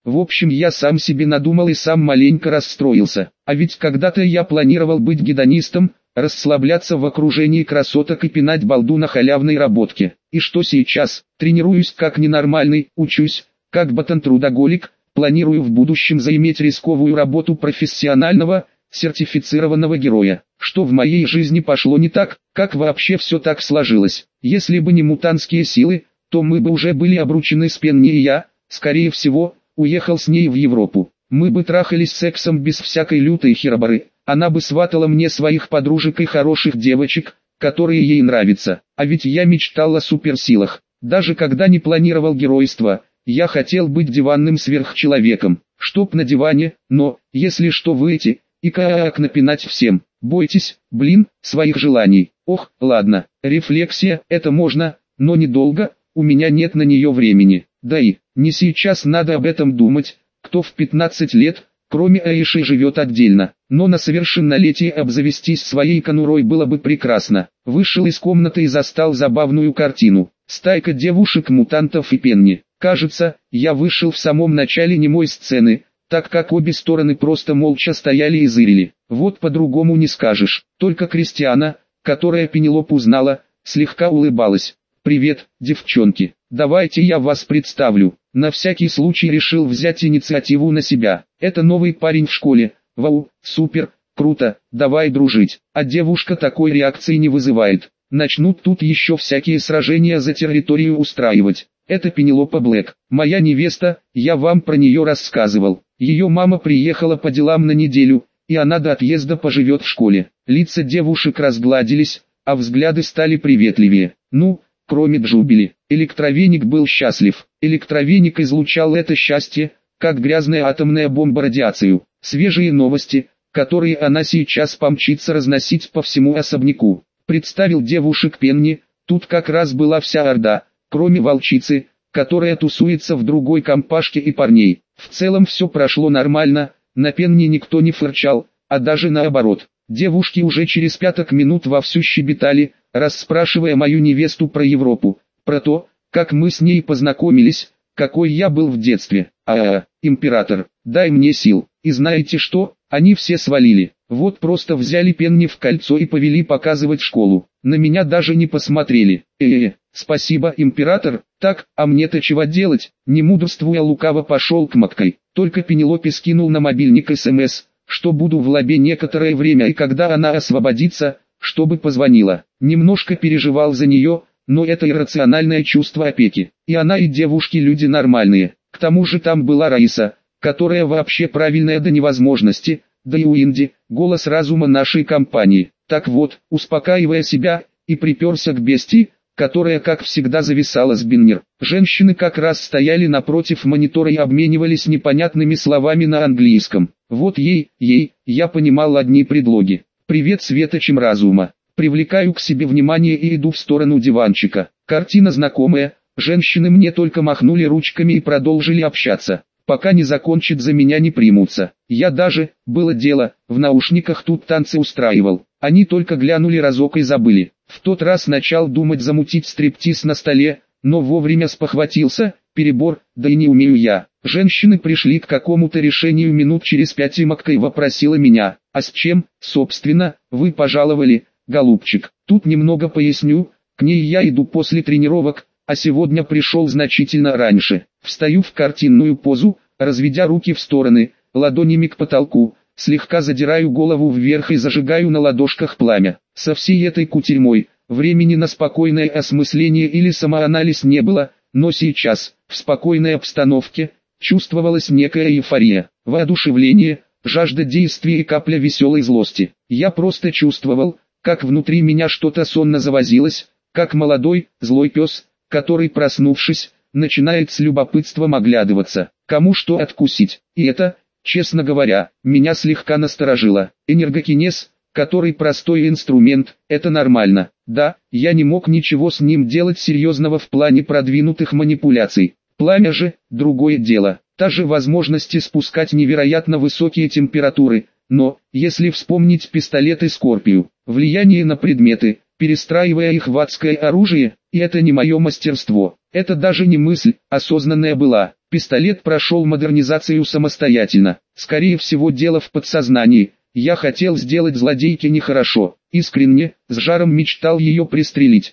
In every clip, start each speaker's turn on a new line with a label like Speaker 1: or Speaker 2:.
Speaker 1: В общем, я сам себе надумал и сам маленько расстроился. А ведь когда-то я планировал быть гедонистом, расслабляться в окружении красоток и пинать балду на халявной работке. И что сейчас? Тренируюсь как ненормальный, учусь, как ботан-трудоголик, планирую в будущем заиметь рисковую работу профессионального, сертифицированного героя. Что в моей жизни пошло не так, как вообще все так сложилось? Если бы не мутантские силы, то мы бы уже были обручены с Пенни, и я, скорее всего, уехал с ней в Европу. Мы бы трахались сексом без всякой лютой хероборы. Она бы сватала мне своих подружек и хороших девочек, которые ей нравятся. А ведь я мечтал о суперсилах. Даже когда не планировал геройство, я хотел быть диванным сверхчеловеком, чтоб на диване, но, если что, выйти и как напинать всем. Бойтесь, своих желаний. Ох, ладно, рефлексия, это можно, но недолго, у меня нет на нее времени. Да и, не сейчас надо об этом думать, кто в 15 лет, кроме Аиши, живет отдельно. Но на совершеннолетие обзавестись своей конурой было бы прекрасно. Вышел из комнаты и застал забавную картину. Стайка девушек-мутантов и Пенни. Кажется, я вышел в самом начале немой сцены, так как обе стороны просто молча стояли и зырили. Вот по-другому не скажешь. Только Кристиана, которая Пенелопу узнала, слегка улыбалась. «Привет, девчонки, давайте я вас представлю». На всякий случай решил взять инициативу на себя. Это новый парень в школе. Вау, супер, круто, давай дружить. А девушка такой реакции не вызывает. Начнут тут еще всякие сражения за территорию устраивать. Это Пенелопа Блэк, моя невеста, я вам про нее рассказывал. Ее мама приехала по делам на неделю, и она до отъезда поживет в школе. Лица девушек разгладились, а взгляды стали приветливее. Ну, кроме Джубили. Электровеник был счастлив. Электровеник излучал это счастье, как грязная атомная бомба радиацию. Свежие новости, которые она сейчас помчится разносить по всему особняку. Представил девушек Пенни, тут как раз была вся орда, кроме волчицы, которая тусуется в другой компашке, и парней. В целом все прошло нормально, на Пенни никто не фырчал, а даже наоборот. Девушки уже через 5 минут вовсю щебетали, расспрашивая мою невесту про Европу, про то, как мы с ней познакомились, какой я был в детстве. Император, дай мне сил. И знаете что, они все свалили. Вот просто взяли Пенни в кольцо и повели показывать школу. На меня даже не посмотрели. Спасибо, император. Так, а мне-то чего делать? Не мудрствуя, лукаво пошел к Маккой. Только Пенелопе скинул на мобильник СМС, что буду в лабе некоторое время, и когда она освободится, чтобы позвонила. Немножко переживал за нее, но это иррациональное чувство опеки. И она, и девушки люди нормальные. К тому же там была Раиса, которая вообще правильная до невозможности, да и Уинди, голос разума нашей компании. Так вот, успокаивая себя, и приперся к бестии, которая как всегда зависала с Биннер. Женщины как раз стояли напротив монитора и обменивались непонятными словами на английском. Вот ей, я понимал одни предлоги. «Привет, светочем разума». Привлекаю к себе внимание и иду в сторону диванчика. Картина знакомая, женщины мне только махнули ручками и продолжили общаться. Пока не закончат, за меня не примутся. Я даже, было дело, в наушниках тут танцы устраивал. Они только глянули разок и забыли. В тот раз начал думать замутить стриптиз на столе, но вовремя спохватился, перебор, да и не умею я. Женщины пришли к какому-то решению минут через 5, и Маккой вопросила меня: «А с чем, собственно, вы пожаловали, голубчик?» Тут немного поясню, к ней я иду после тренировок, а сегодня пришел значительно раньше. Встаю в картинную позу, разведя руки в стороны, ладонями к потолку, слегка задираю голову вверх и зажигаю на ладошках пламя. Со всей этой кутерьмой, времени на спокойное осмысление или самоанализ не было, но сейчас, в спокойной обстановке, чувствовалась некая эйфория, воодушевление, жажда действия и капля веселой злости. Я просто чувствовал, как внутри меня что-то сонно завозилось, как молодой, злой пес, который, проснувшись, начинает с любопытством оглядываться, кому что откусить. И это, честно говоря, меня слегка насторожило. Энергокинез, который простой инструмент, это нормально. Да, я не мог ничего с ним делать серьезного в плане продвинутых манипуляций. Пламя же, другое дело. Та же возможность спускать невероятно высокие температуры, но, если вспомнить пистолеты Скорпию, влияние на предметы, перестраивая их в адское оружие, и это не мое мастерство. Это даже не мысль, осознанная была. Пистолет прошел модернизацию самостоятельно. Скорее всего дело в подсознании. Я хотел сделать злодейке нехорошо. Искренне, с жаром мечтал ее пристрелить.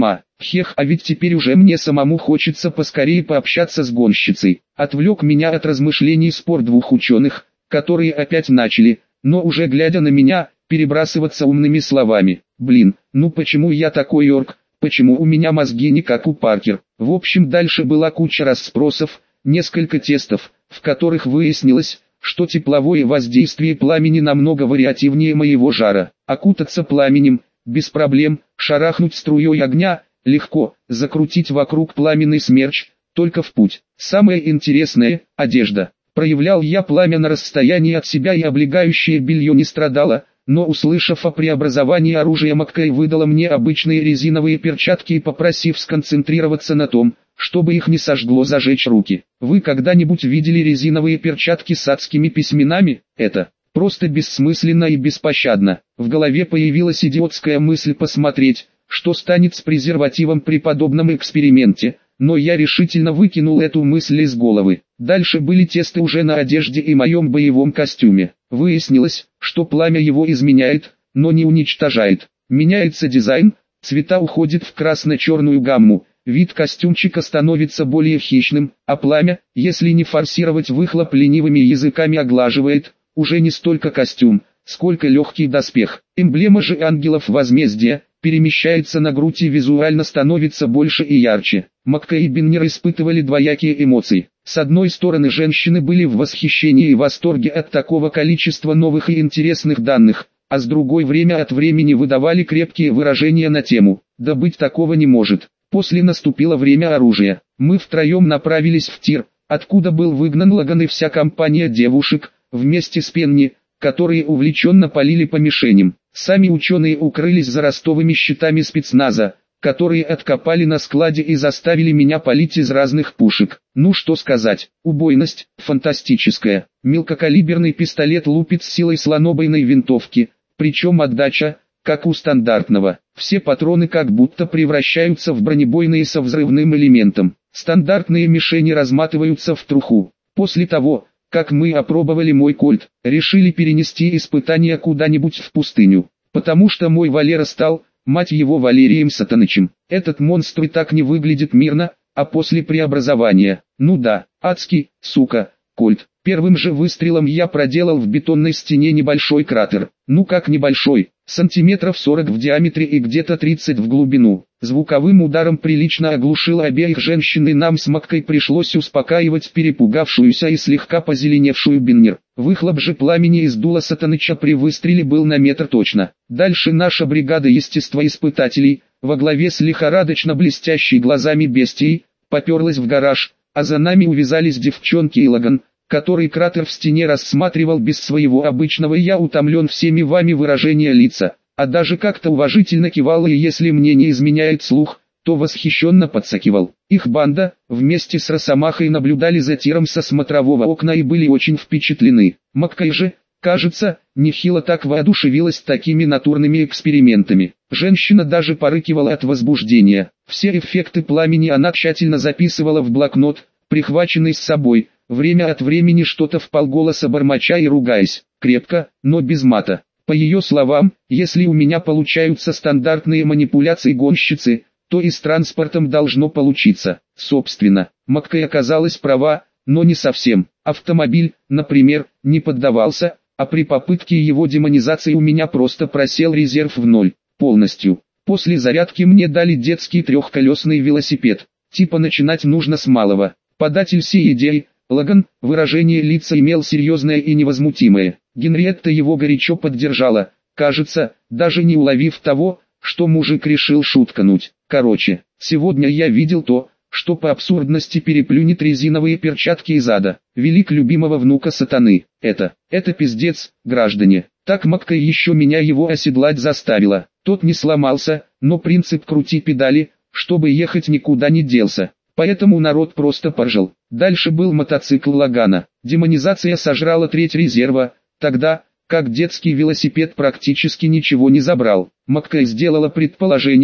Speaker 1: Хех, а ведь теперь уже мне самому хочется поскорее пообщаться с гонщицей. Отвлек меня от размышлений спор двух ученых, которые опять начали, но уже глядя на меня, перебрасываться умными словами. Блин, ну почему я такой орк, почему у меня мозги не как у Паркер? В общем, дальше была куча расспросов, несколько тестов, в которых выяснилось, что тепловое воздействие пламени намного вариативнее моего жара. Окутаться пламенем, без проблем, шарахнуть струей огня, легко, закрутить вокруг пламенный смерч, только в путь. Самое интересное – одежда. Проявлял я пламя на расстоянии от себя и облегающее белье не страдало, но услышав о преобразовании оружия, Маккей выдала мне обычные резиновые перчатки и попросив сконцентрироваться на том, чтобы их не сожгло зажечь руки. Вы когда-нибудь видели резиновые перчатки с адскими письменами? Это просто бессмысленно и беспощадно. В голове появилась идиотская мысль посмотреть, что станет с презервативом при подобном эксперименте, но я решительно выкинул эту мысль из головы. Дальше были тесты уже на одежде и моем боевом костюме. Выяснилось, что пламя его изменяет, но не уничтожает. Меняется дизайн, цвета уходят в красно-черную гамму, вид костюмчика становится более хищным, а пламя, если не форсировать выхлоп, ленивыми языками оглаживает, уже не столько костюм, сколько легкий доспех. Эмблема же ангелов возмездия перемещается на грудь и визуально становится больше и ярче. Маккей и Биннер испытывали двоякие эмоции. С одной стороны, женщины были в восхищении и восторге от такого количества новых и интересных данных, а с другой, время от времени выдавали крепкие выражения на тему «да быть такого не может». После наступило время оружия. Мы втроем направились в тир, откуда был выгнан Лаган и вся компания девушек, вместе с Пенни, которые увлеченно палили по мишеням. Сами ученые укрылись за ростовыми щитами спецназа, которые откопали на складе и заставили меня палить из разных пушек. Ну что сказать, убойность фантастическая. Мелкокалиберный пистолет лупит с силой слонобойной винтовки, причем отдача, как у стандартного. Все патроны как будто превращаются в бронебойные со взрывным элементом. Стандартные мишени разматываются в труху. После того, как мы опробовали мой кольт, решили перенести испытания куда-нибудь в пустыню. Потому что мой Валера стал, мать его, Валерием Сатанычем. Этот монстр и так не выглядит мирно, а после преобразования, ну да, адский, сука, кольт. Первым же выстрелом я проделал в бетонной стене небольшой кратер. Ну как небольшой, сантиметров 40 в диаметре и где-то 30 в глубину. Звуковым ударом прилично оглушил обеих женщин, и нам с Маккей пришлось успокаивать перепугавшуюся и слегка позеленевшую Биннер. Выхлоп же пламени из дула Сатаныча при выстреле был на метр точно. Дальше наша бригада естествоиспытателей, во главе с лихорадочно блестящей глазами бестией, поперлась в гараж, а за нами увязались девчонки и Лаган, который кратер в стене рассматривал без своего обычного «я утомлен всеми вами» выражения лица, а даже как-то уважительно кивал, и если мне не изменяет слух, то восхищенно подсокивал. Их банда, вместе с Росомахой, наблюдали за тиром со смотрового окна и были очень впечатлены. Маккей же, кажется, нехило так воодушевилась такими натурными экспериментами. Женщина даже порыкивала от возбуждения. Все эффекты пламени она тщательно записывала в блокнот, прихваченный с собой, время от времени что-то вполголоса бормоча и ругаясь, крепко, но без мата. По ее словам, если у меня получаются стандартные манипуляции гонщицы, то и с транспортом должно получиться. Собственно, Маккей оказалась права, но не совсем. Автомобиль, например, не поддавался, а при попытке его демонизации у меня просто просел резерв в ноль, полностью. После зарядки мне дали детский трехколесный велосипед. Типа начинать нужно с малого. Податель сей идеи, Лаган, выражение лица имел серьезное и невозмутимое. Генриетта его горячо поддержала, кажется, даже не уловив того, что мужик решил шуткануть. Короче, сегодня я видел то, что по абсурдности переплюнет резиновые перчатки из ада. Велик любимого внука сатаны. Это пиздец, граждане. Так Маккей еще меня его оседлать заставила. Тот не сломался, но принцип «крути педали», чтобы ехать, никуда не делся. Поэтому народ просто поржал. Дальше был мотоцикл Лагана. Демонизация сожрала треть резерва, тогда как детский велосипед практически ничего не забрал. Маккей сделала предположение,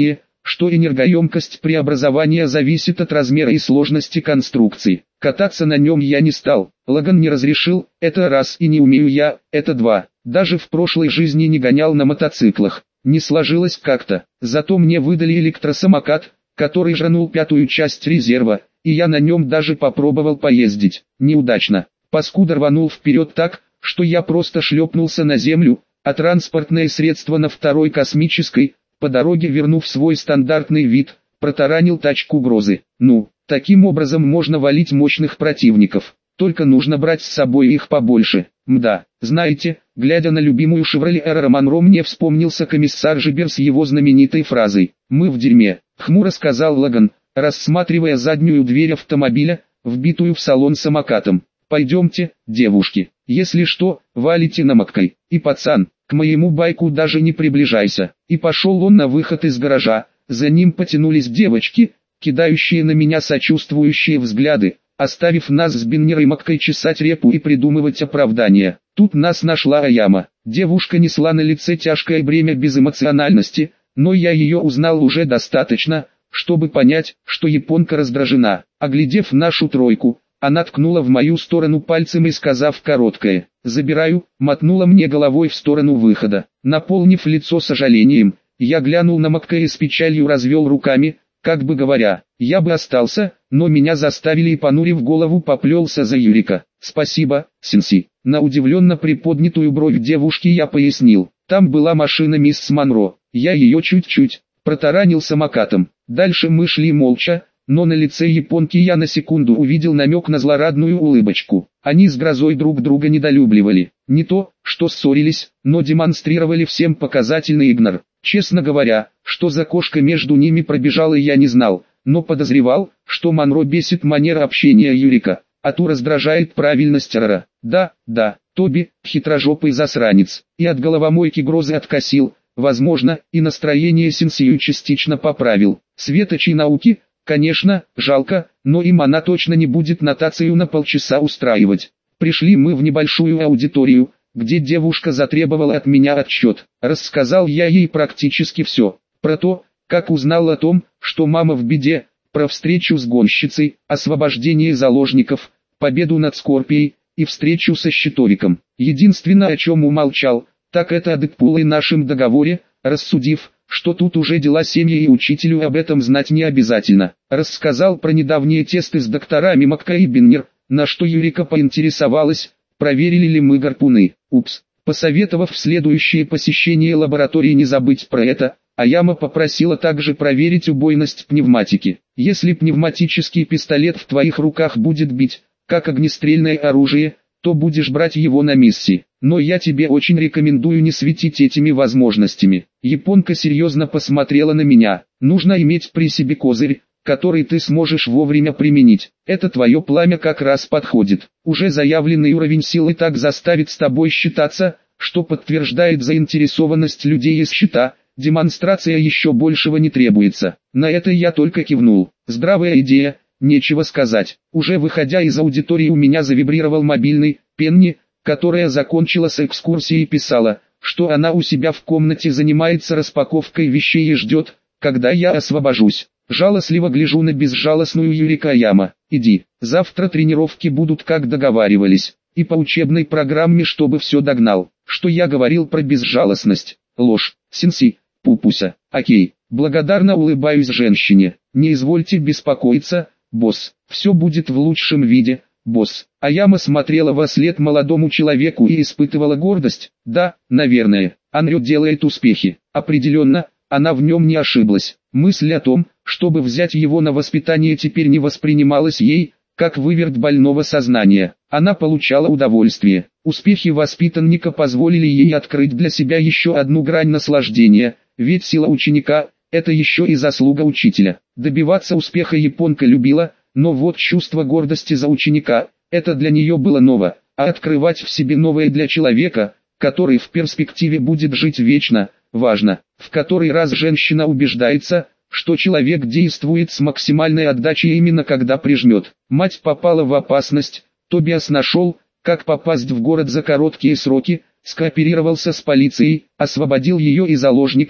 Speaker 1: что энергоемкость преобразования зависит от размера и сложности конструкции. Кататься на нем я не стал, Лаган не разрешил, это раз, и не умею я, это два. Даже в прошлой жизни не гонял на мотоциклах, не сложилось как-то. Зато мне выдали электросамокат, который жранул пятую часть резерва, и я на нем даже попробовал поездить. Неудачно. Паскуда рванул вперед так, что я просто шлепнулся на землю, а транспортное средство на второй космической, по дороге вернув свой стандартный вид, протаранил тачку Грозы. Ну, таким образом можно валить мощных противников, только нужно брать с собой их побольше. Мда, знаете, глядя на любимую Chevrolet Aurora Monroe, мне вспомнился комиссар Жибер с его знаменитой фразой «Мы в дерьме», хмуро сказал Лаган, рассматривая заднюю дверь автомобиля, вбитую в салон самокатом. «Пойдемте, девушки, если что, валите на Маккай, и пацан, к моему байку даже не приближайся». И пошел он на выход из гаража, за ним потянулись девочки, кидающие на меня сочувствующие взгляды, оставив нас с Беннер и Маккай чесать репу и придумывать оправдания. Тут нас нашла Аяма. Девушка несла на лице тяжкое бремя безэмоциональности, но я ее узнал уже достаточно, чтобы понять, что японка раздражена. Оглядев нашу тройку, она ткнула в мою сторону пальцем и, сказав короткое «забираю», мотнула мне головой в сторону выхода. Наполнив лицо сожалением, я глянул на Маккай и с печалью развел руками, как бы говоря, я бы остался, но меня заставили и, понурив голову, поплелся за Юрика. «Спасибо, Сенси». На удивленно приподнятую бровь девушки я пояснил, там была машина мисс Монро, я ее чуть-чуть протаранил самокатом. Дальше мы шли молча, но на лице японки я на секунду увидел намек на злорадную улыбочку. Они с Грозой друг друга недолюбливали. Не то, что ссорились, но демонстрировали всем показательный игнор. Честно говоря, что за кошка между ними пробежала, я не знал, но подозревал, что Монро бесит манера общения Юрика, а ту раздражает правильность Рора. Да, Тоби, хитрожопый засранец, и от головомойки Грозы откосил, возможно, и настроение Сенсию частично поправил. Светочей науки, конечно, жалко, но им она точно не будет нотацию на полчаса устраивать. Пришли мы в небольшую аудиторию, где девушка затребовала от меня отчет. Рассказал я ей практически все. Про то, как узнал о том, что мама в беде, про встречу с гонщицей, освобождение заложников, победу над Скорпией и встречу со Щитовиком. Единственное, о чем умолчал, так это о Дэдпуле и нашем договоре, рассудив, что тут уже дела семьи и учителю об этом знать не обязательно. Рассказал про недавние тесты с докторами Маккай и Беннер, на что Юрика поинтересовалась, проверили ли мы гарпуны. Упс, посоветовав в следующее посещение лаборатории не забыть про это, Аяма попросила также проверить убойность пневматики. Если пневматический пистолет в твоих руках будет бить, как огнестрельное оружие, то будешь брать его на миссии. Но я тебе очень рекомендую не светить этими возможностями. Японка серьезно посмотрела на меня. Нужно иметь при себе козырь, который ты сможешь вовремя применить. Это твое пламя как раз подходит. Уже заявленный уровень силы так заставит с тобой считаться, что подтверждает заинтересованность людей из щита. Демонстрация еще большего не требуется. На это я только кивнул. Здравая идея, нечего сказать. Уже выходя из аудитории у меня завибрировал мобильный. Пенни, которая закончила с экскурсией, писала, что она у себя в комнате занимается распаковкой вещей и ждет, когда я освобожусь. Жалостливо гляжу на безжалостную Юрика Аяма. Иди, завтра тренировки будут как договаривались. И по учебной программе, чтобы все догнал. Что я говорил про безжалостность? Ложь. Сенси, пупуся. Окей, благодарно улыбаюсь женщине. Не извольте беспокоиться, босс. Все будет в лучшем виде, босс. Аяма смотрела вослед молодому человеку и испытывала гордость. Да, наверное, Анрё делает успехи. Определенно, она в нем не ошиблась. Мысль о том, чтобы взять его на воспитание, теперь не воспринималась ей, как выверт больного сознания. Она получала удовольствие. Успехи воспитанника позволили ей открыть для себя еще одну грань наслаждения, ведь сила ученика – это еще и заслуга учителя. Добиваться успеха японка любила, но вот чувство гордости за ученика – это для нее было ново, а открывать в себе новое для человека, который в перспективе будет жить вечно, важно. В который раз женщина убеждается, что человек действует с максимальной отдачей именно когда прижмет. Мать попала в опасность, Тобиас нашел, как попасть в город за короткие сроки, скооперировался с полицией, освободил ее и заложников,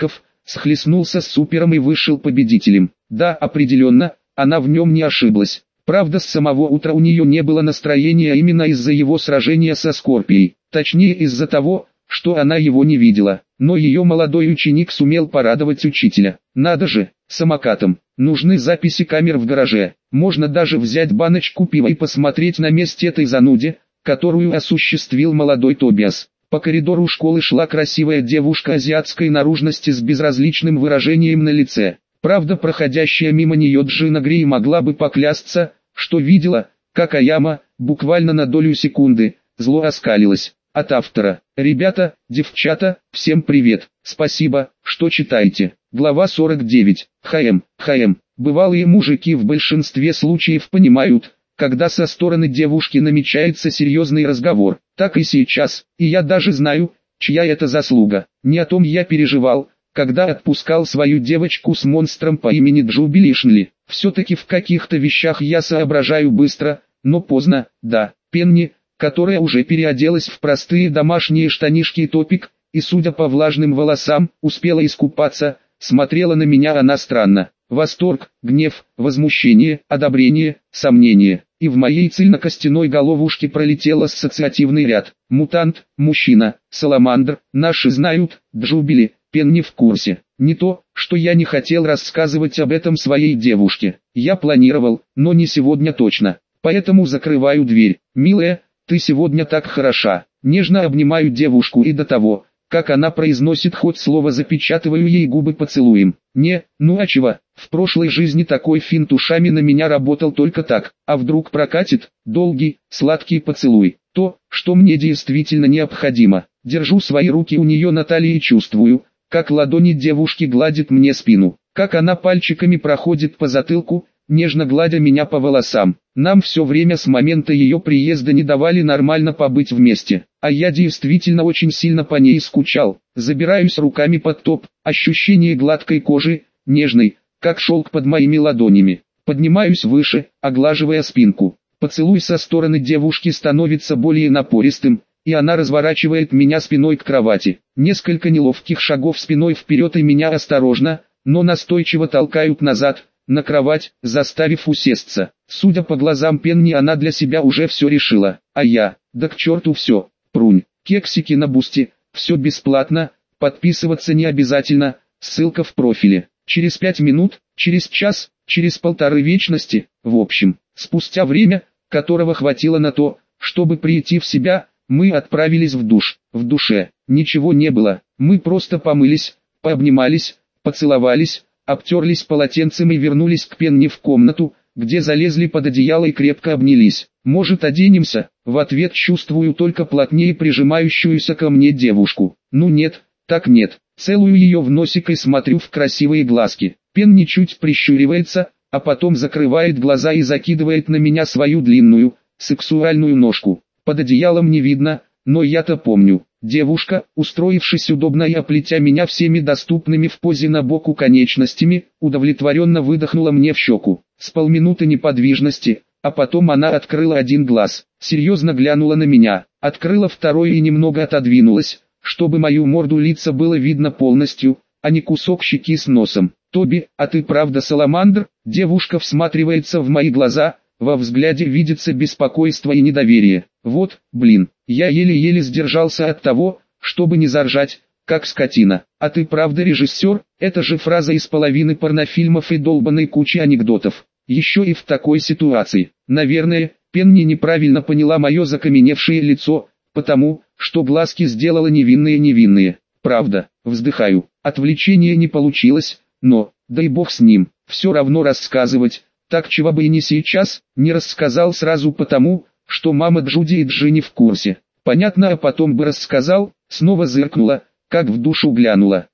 Speaker 1: схлестнулся с супером и вышел победителем. Да, определенно, она в нем не ошиблась. Правда, с самого утра у нее не было настроения именно из-за его сражения со Скорпией. Точнее, из-за того, что она его не видела. Но ее молодой ученик сумел порадовать учителя. Надо же, самокатом. Нужны записи камер в гараже. Можно даже взять баночку пива и посмотреть на месте этой зануди, которую осуществил молодой Тобиас. По коридору школы шла красивая девушка азиатской наружности с безразличным выражением на лице. Правда, проходящая мимо нее Джина Грей могла бы поклясться, что видела, как Аяма, буквально на долю секунды, зло оскалилась. От автора. Ребята, девчата, всем привет. Спасибо, что читаете. Глава 49. ХМ. Бывалые мужики в большинстве случаев понимают, когда со стороны девушки намечается серьезный разговор. Так и сейчас. И я даже знаю, чья это заслуга. Не о том я переживал, когда отпускал свою девочку с монстром по имени Джубилишнли. Все-таки в каких-то вещах я соображаю быстро, но поздно. Да, Пенни, которая уже переоделась в простые домашние штанишки и топик, и, судя по влажным волосам, успела искупаться, смотрела на меня она странно. Восторг, гнев, возмущение, одобрение, сомнение. И в моей цельнокостяной головушке пролетел ассоциативный ряд. Мутант, мужчина, саламандр, наши знают, Джубили, Пенни в курсе. Не то, что я не хотел рассказывать об этом своей девушке. Я планировал, но не сегодня точно. Поэтому закрываю дверь. Милая, ты сегодня так хороша. Нежно обнимаю девушку и до того, как она произносит хоть слово, запечатываю ей губы поцелуем. Ну а чего, в прошлой жизни такой финт ушами на меня работал только так, а вдруг прокатит, долгий, сладкий поцелуй. То, что мне действительно необходимо. Держу свои руки у нее на талии и чувствую, как ладони девушки гладят мне спину, как она пальчиками проходит по затылку, нежно гладя меня по волосам. Нам все время с момента ее приезда не давали нормально побыть вместе, а я действительно очень сильно по ней скучал. Забираюсь руками под топ, ощущение гладкой кожи, нежной, как шелк под моими ладонями. Поднимаюсь выше, оглаживая спинку. Поцелуй со стороны девушки становится более напористым, и она разворачивает меня спиной к кровати. Несколько неловких шагов спиной вперед и меня осторожно, но настойчиво толкают назад, на кровать, заставив усесться. Судя по глазам Пенни, она для себя уже все решила, а я, да к черту все, прунь, кексики на бусте, все бесплатно, подписываться не обязательно, ссылка в профиле. Через 5 минут, через час, через 1,5 вечности, в общем, спустя время, которого хватило на то, чтобы прийти в себя, мы отправились в душ. В душе ничего не было, мы просто помылись, пообнимались, поцеловались, обтерлись полотенцем и вернулись к Пенни в комнату, где залезли под одеяло и крепко обнялись. «Может, оденемся?» В ответ чувствую только плотнее прижимающуюся ко мне девушку. Ну нет, так нет. Целую ее в носик и смотрю в красивые глазки. Пенни чуть прищуривается, а потом закрывает глаза и закидывает на меня свою длинную, сексуальную ножку. Под одеялом не видно, но я-то помню. Девушка, устроившись удобно и оплетя меня всеми доступными в позе на боку конечностями, удовлетворенно выдохнула мне в щеку. С полминуты неподвижности, а потом она открыла один глаз, серьезно глянула на меня, открыла второй и немного отодвинулась, чтобы мою морду лица было видно полностью, а не кусок щеки с носом. «Тоби, а ты правда саламандр?» Девушка всматривается в мои глаза, во взгляде видится беспокойство и недоверие. Вот, блин, я еле-еле сдержался от того, чтобы не заржать, как скотина. «А ты правда режиссер?» Это же фраза из половины порнофильмов и долбанной кучи анекдотов. Еще и в такой ситуации. Наверное, Пенни неправильно поняла мое закаменевшее лицо, потому, что глазки сделала невинные. Правда, вздыхаю. Отвлечение не получилось, но, дай бог с ним, все равно рассказывать. Так чего бы и не сейчас, не рассказал сразу потому, что мама Джуди и Джинни в курсе. Понятно, а потом бы рассказал, снова зыркнула, как в душу глянула.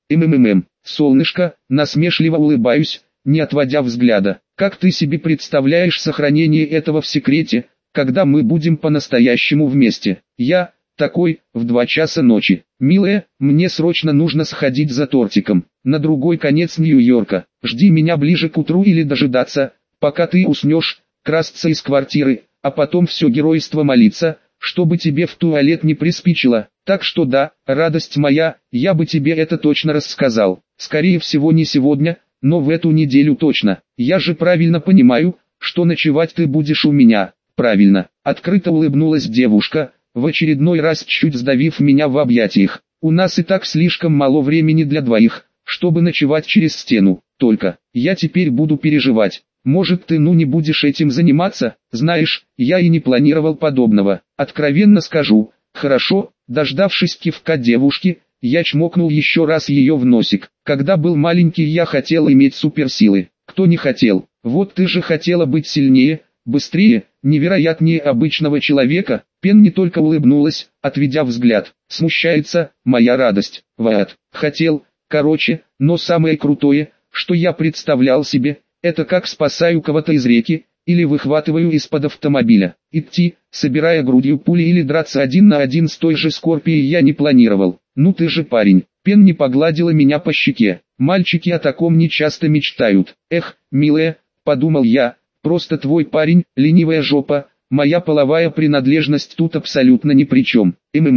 Speaker 1: Солнышко, насмешливо улыбаюсь, не отводя взгляда. Как ты себе представляешь сохранение этого в секрете, когда мы будем по-настоящему вместе? Я, такой, в 2 часа ночи. Милая, мне срочно нужно сходить за тортиком. На другой конец Нью-Йорка. Жди меня ближе к утру или дожидаться, пока ты уснешь, красться из квартиры, а потом все геройство молиться, чтобы тебе в туалет не приспичило. Так что да, радость моя, я бы тебе это точно рассказал. скорее всего не сегодня, но в эту неделю точно. Я же правильно понимаю, что ночевать ты будешь у меня. Правильно. Открыто улыбнулась девушка, в очередной раз чуть сдавив меня в объятиях. У нас и так слишком мало времени для двоих, чтобы ночевать через стену. Только, я теперь буду переживать. Может ты не будешь этим заниматься? Знаешь, я и не планировал подобного. Откровенно скажу. Хорошо, дождавшись кивка девушки, я чмокнул еще раз ее в носик. Когда был маленький, я хотел иметь суперсилы. Кто не хотел? Вот ты же хотела быть сильнее, быстрее, невероятнее обычного человека. Пенни только улыбнулась, отведя взгляд. Смущается, моя радость. Вот, хотел, короче, но самое крутое, что я представлял себе, это как спасаю кого-то из реки, или выхватываю из-под автомобиля. Идти, собирая грудью пули или драться один на один с той же Скорпией я не планировал. Ну ты же парень. Пенни погладила меня по щеке. Мальчики о таком не часто мечтают. Эх, милая, подумал я, просто твой парень, ленивая жопа, моя половая принадлежность тут абсолютно ни при чем.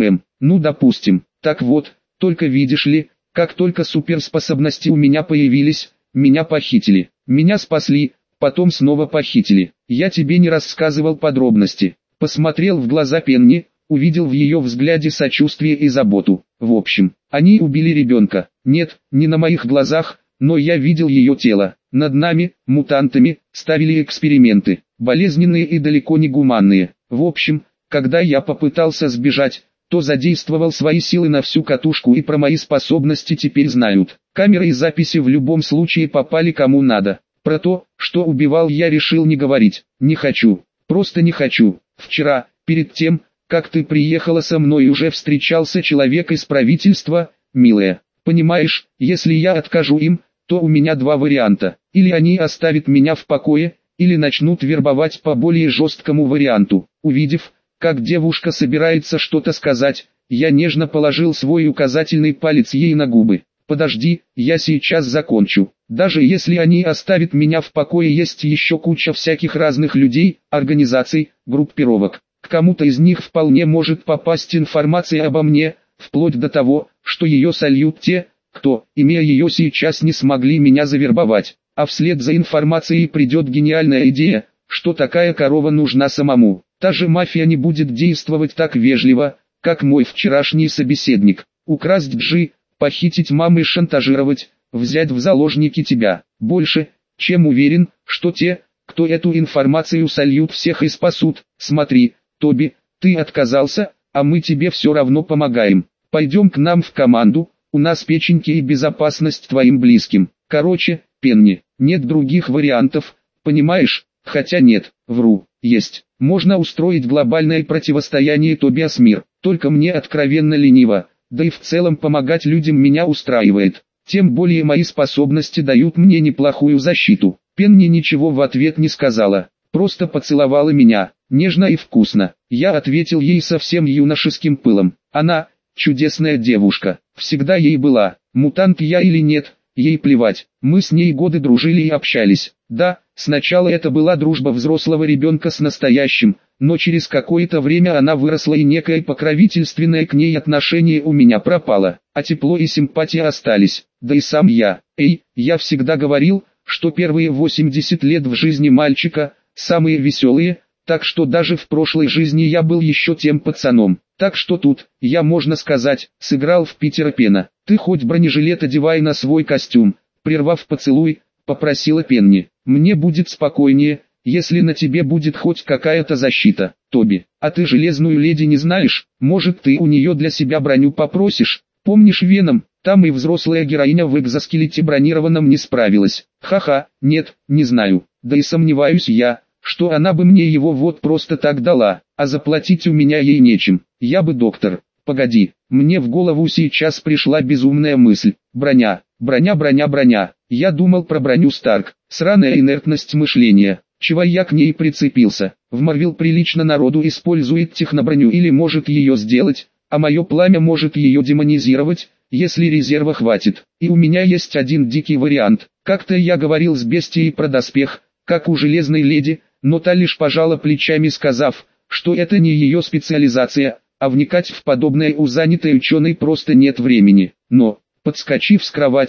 Speaker 1: Ну допустим. Так вот, только видишь ли, как только суперспособности у меня появились, меня похитили. Меня спасли, потом снова похитили. Я тебе не рассказывал подробности. Посмотрел в глаза Пенни, увидел в ее взгляде сочувствие и заботу. В общем, они убили ребенка. Нет, не на моих глазах, но я видел ее тело. Над нами, мутантами, ставили эксперименты. Болезненные и далеко не гуманные. В общем, когда я попытался сбежать, то задействовал свои силы на всю катушку, и про мои способности теперь знают. Камеры и записи в любом случае попали кому надо. Про то, что убивал, я решил не говорить. Не хочу. Просто не хочу. Вчера, перед тем, как ты приехала со мной, уже встречался человек из правительства, милая. Понимаешь, если я откажу им, то у меня два варианта. Или они оставят меня в покое, или начнут вербовать по более жесткому варианту. Увидев, как девушка собирается что-то сказать, я нежно положил свой указательный палец ей на губы. Подожди, я сейчас закончу. Даже если они оставят меня в покое, есть еще куча всяких разных людей, организаций, группировок. К кому-то из них вполне может попасть информация обо мне, вплоть до того, что ее сольют те, кто, имея ее сейчас, не смогли меня завербовать. А вслед за информацией придет гениальная идея, что такая корова нужна самому. Та же мафия не будет действовать так вежливо, как мой вчерашний собеседник. Украсть Джи, похитить маму и шантажировать, взять в заложники тебя. Больше, чем уверен, что те, кто эту информацию сольют, всех и спасут. Смотри, Тоби, ты отказался, а мы тебе все равно помогаем. Пойдем к нам в команду, у нас печеньки и безопасность твоим близким. Короче, Пенни, нет других вариантов, понимаешь? Хотя нет, вру, есть. Можно устроить глобальное противостояние Тобиас-мир, только мне откровенно лениво, да и в целом помогать людям меня устраивает. Тем более мои способности дают мне неплохую защиту. Пенни ничего в ответ не сказала, просто поцеловала меня, нежно и вкусно. Я ответил ей со всем юношеским пылом. Она, чудесная девушка, всегда ей была, мутант я или нет, ей плевать. Мы с ней годы дружили и общались. Да, сначала это была дружба взрослого ребенка с настоящим, но через какое-то время она выросла, и некое покровительственное к ней отношение у меня пропало, а тепло и симпатия остались. Да и сам я, я всегда говорил, что первые 80 лет в жизни мальчика самые веселые, так что даже в прошлой жизни я был еще тем пацаном. Так что тут, я, можно сказать, сыграл в Питера Пена. Ты хоть бронежилет одевай на свой костюм, прервав поцелуй, попросила Пенни. Мне будет спокойнее, если на тебе будет хоть какая-то защита. Тоби, а ты железную леди не знаешь? Может, ты у нее для себя броню попросишь? Помнишь Веном? Там и взрослая героиня в экзоскелете бронированном не справилась. Ха-ха, нет, не знаю. Да и сомневаюсь я, что она бы мне его вот просто так дала, а заплатить у меня ей нечем. Я бы доктор. Погоди, мне в голову сейчас пришла безумная мысль. Броня, броня, броня, броня. Я думал про броню Старк. Сраная инертность мышления. Чего я к ней прицепился? В Марвел прилично народу использует техноброню или может ее сделать, а мое пламя может ее демонизировать, если резерва хватит. И у меня есть один дикий вариант. Как-то я говорил с бестией про доспех, как у железной леди, но та лишь пожала плечами, сказав, что это не ее специализация, а вникать в подобное у занятой ученой просто нет времени. Но, подскочив с кровати,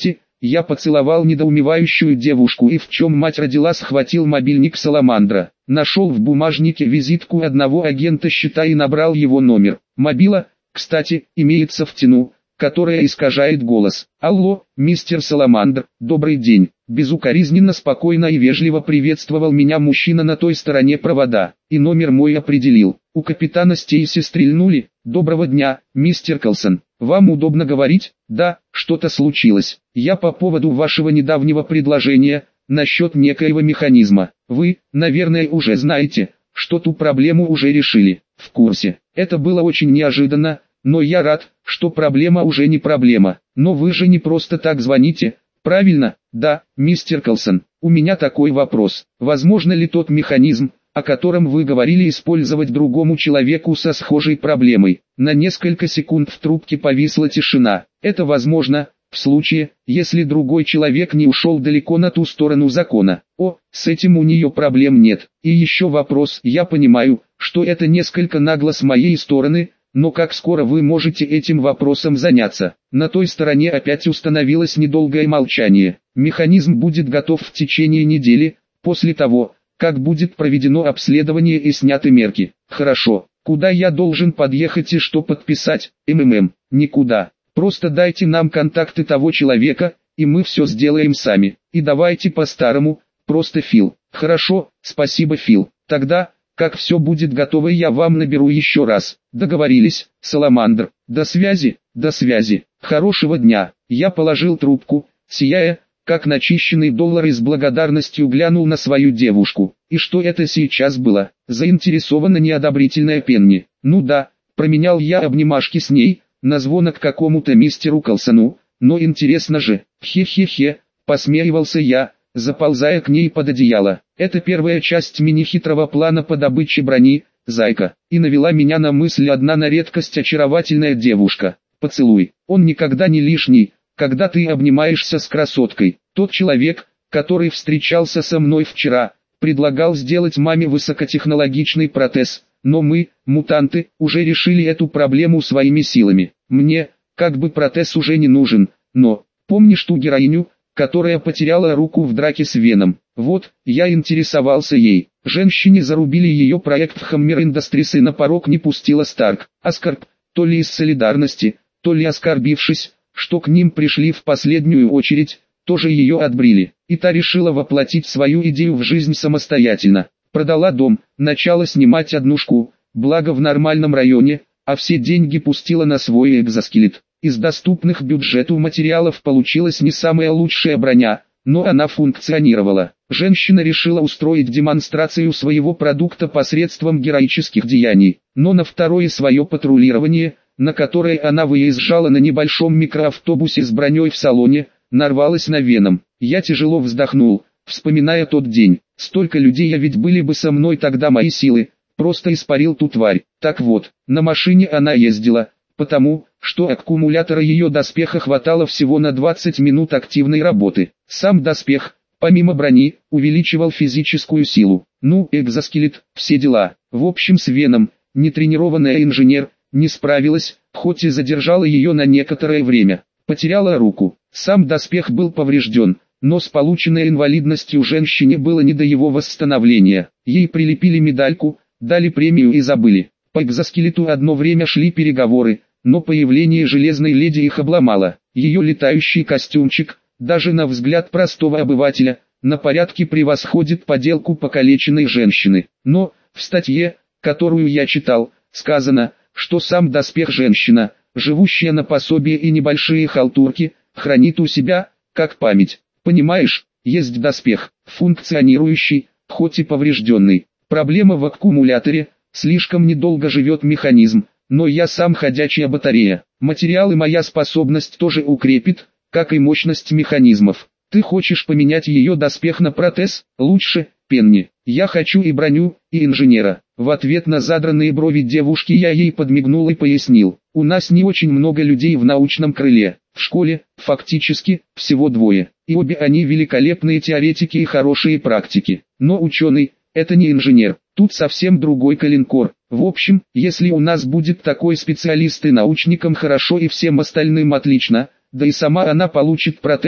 Speaker 1: Я поцеловал недоумевающую девушку и в чем мать родила схватил мобильник Саламандра. Нашел в бумажнике визитку одного агента счета и набрал его номер. Мобила, кстати, имеется в тяну, которая искажает голос. «Алло, мистер Саламандр, добрый день». Безукоризненно, спокойно и вежливо приветствовал меня мужчина на той стороне провода, и номер мой определил. У капитана Стейси стрельнули. «Доброго дня, мистер Колсон. Вам удобно говорить?» «Да, что-то случилось. Я по поводу вашего недавнего предложения, насчет некоего механизма. Вы, наверное, уже знаете, что ту проблему уже решили». «В курсе. Это было очень неожиданно, но я рад, что проблема уже не проблема. Но вы же не просто так звоните, правильно?» «Да, мистер Колсон, у меня такой вопрос. Возможно ли тот механизм, о котором вы говорили, использовать другому человеку со схожей проблемой?» На несколько секунд в трубке повисла тишина. «Это возможно, в случае, если другой человек не ушел далеко на ту сторону закона». «О, с этим у нее проблем нет. И еще вопрос. Я понимаю, что это несколько нагло с моей стороны, но как скоро вы можете этим вопросом заняться?» На той стороне опять установилось недолгое молчание. «Механизм будет готов в течение недели, после того, как будет проведено обследование и сняты мерки». «Хорошо. Куда я должен подъехать и что подписать?» «Никуда. Просто дайте нам контакты того человека, и мы все сделаем сами. И давайте по-старому, просто Фил». «Хорошо, спасибо, Фил. Тогда, как все будет готово, я вам наберу еще раз». «Договорились, Саламандр. До связи, до связи. Хорошего дня». Я положил трубку, сияя, как начищенный доллар, и с благодарностью глянул на свою девушку. И что это сейчас было? Заинтересованно неодобрительная Пенни. «Ну да, променял я обнимашки с ней, на звонок какому-то мистеру Колсону, но интересно же». «Хе-хе-хе», посмеивался я, заползая к ней под одеяло. «Это первая часть мини-хитрого плана по добыче брони, зайка». И навела меня на мысль одна на редкость очаровательная девушка. Поцелуй. Он никогда не лишний, когда ты обнимаешься с красоткой. Тот человек, который встречался со мной вчера, предлагал сделать маме высокотехнологичный протез, но мы, мутанты, уже решили эту проблему своими силами. Мне, как бы, протез уже не нужен, но, помнишь ту героиню, которая потеряла руку в драке с Веном? Вот, я интересовался ей. Женщине зарубили ее проект в Hammer Industries и на порог не пустила Старк. Аскарп, то ли из солидарности, то ли оскорбившись, что к ним пришли в последнюю очередь, тоже ее отбрили. И та решила воплотить свою идею в жизнь самостоятельно. Продала дом, начала снимать однушку, благо в нормальном районе, а все деньги пустила на свой экзоскелет. Из доступных бюджету материалов получилась не самая лучшая броня, но она функционировала. Женщина решила устроить демонстрацию своего продукта посредством героических деяний, но на второе свое патрулирование, на которое она выезжала на небольшом микроавтобусе с броней в салоне, нарвалась на Веном. Я тяжело вздохнул, вспоминая тот день. Столько людей, а ведь были бы со мной тогда мои силы, просто испарил ту тварь. Так вот, на машине она ездила, потому что аккумулятора ее доспеха хватало всего на 20 минут активной работы. Сам доспех, помимо брони, увеличивал физическую силу. Ну, экзоскелет, все дела. В общем, с Веном, нетренированная инженер, не справилась, хоть и задержала ее на некоторое время. Потеряла руку. Сам доспех был поврежден, но с полученной инвалидностью женщине было не до его восстановления. Ей прилепили медальку, дали премию и забыли. По экзоскелету одно время шли переговоры, но появление железной леди их обломало. Ее летающий костюмчик, даже на взгляд простого обывателя, на порядке превосходит поделку покалеченной женщины. Но, в статье, которую я читал, сказано, что сам доспех женщина, живущая на пособие и небольшие халтурки, хранит у себя, как память. Понимаешь, есть доспех, функционирующий, хоть и поврежденный. Проблема в аккумуляторе, слишком недолго живет механизм, но я сам ходячая батарея. Материал и моя способность тоже укрепит, как и мощность механизмов. Ты хочешь поменять ее доспех на протез? Лучше, Пенни. Я хочу и броню, и инженера. В ответ на задранные брови девушки я ей подмигнул и пояснил. У нас не очень много людей в научном крыле. В школе, фактически, всего двое. И обе они великолепные теоретики и хорошие практики. Но ученый, это не инженер. Тут совсем другой калинкор. В общем, если у нас будет такой специалист, и научникам хорошо и всем остальным отлично, да и сама она получит протез,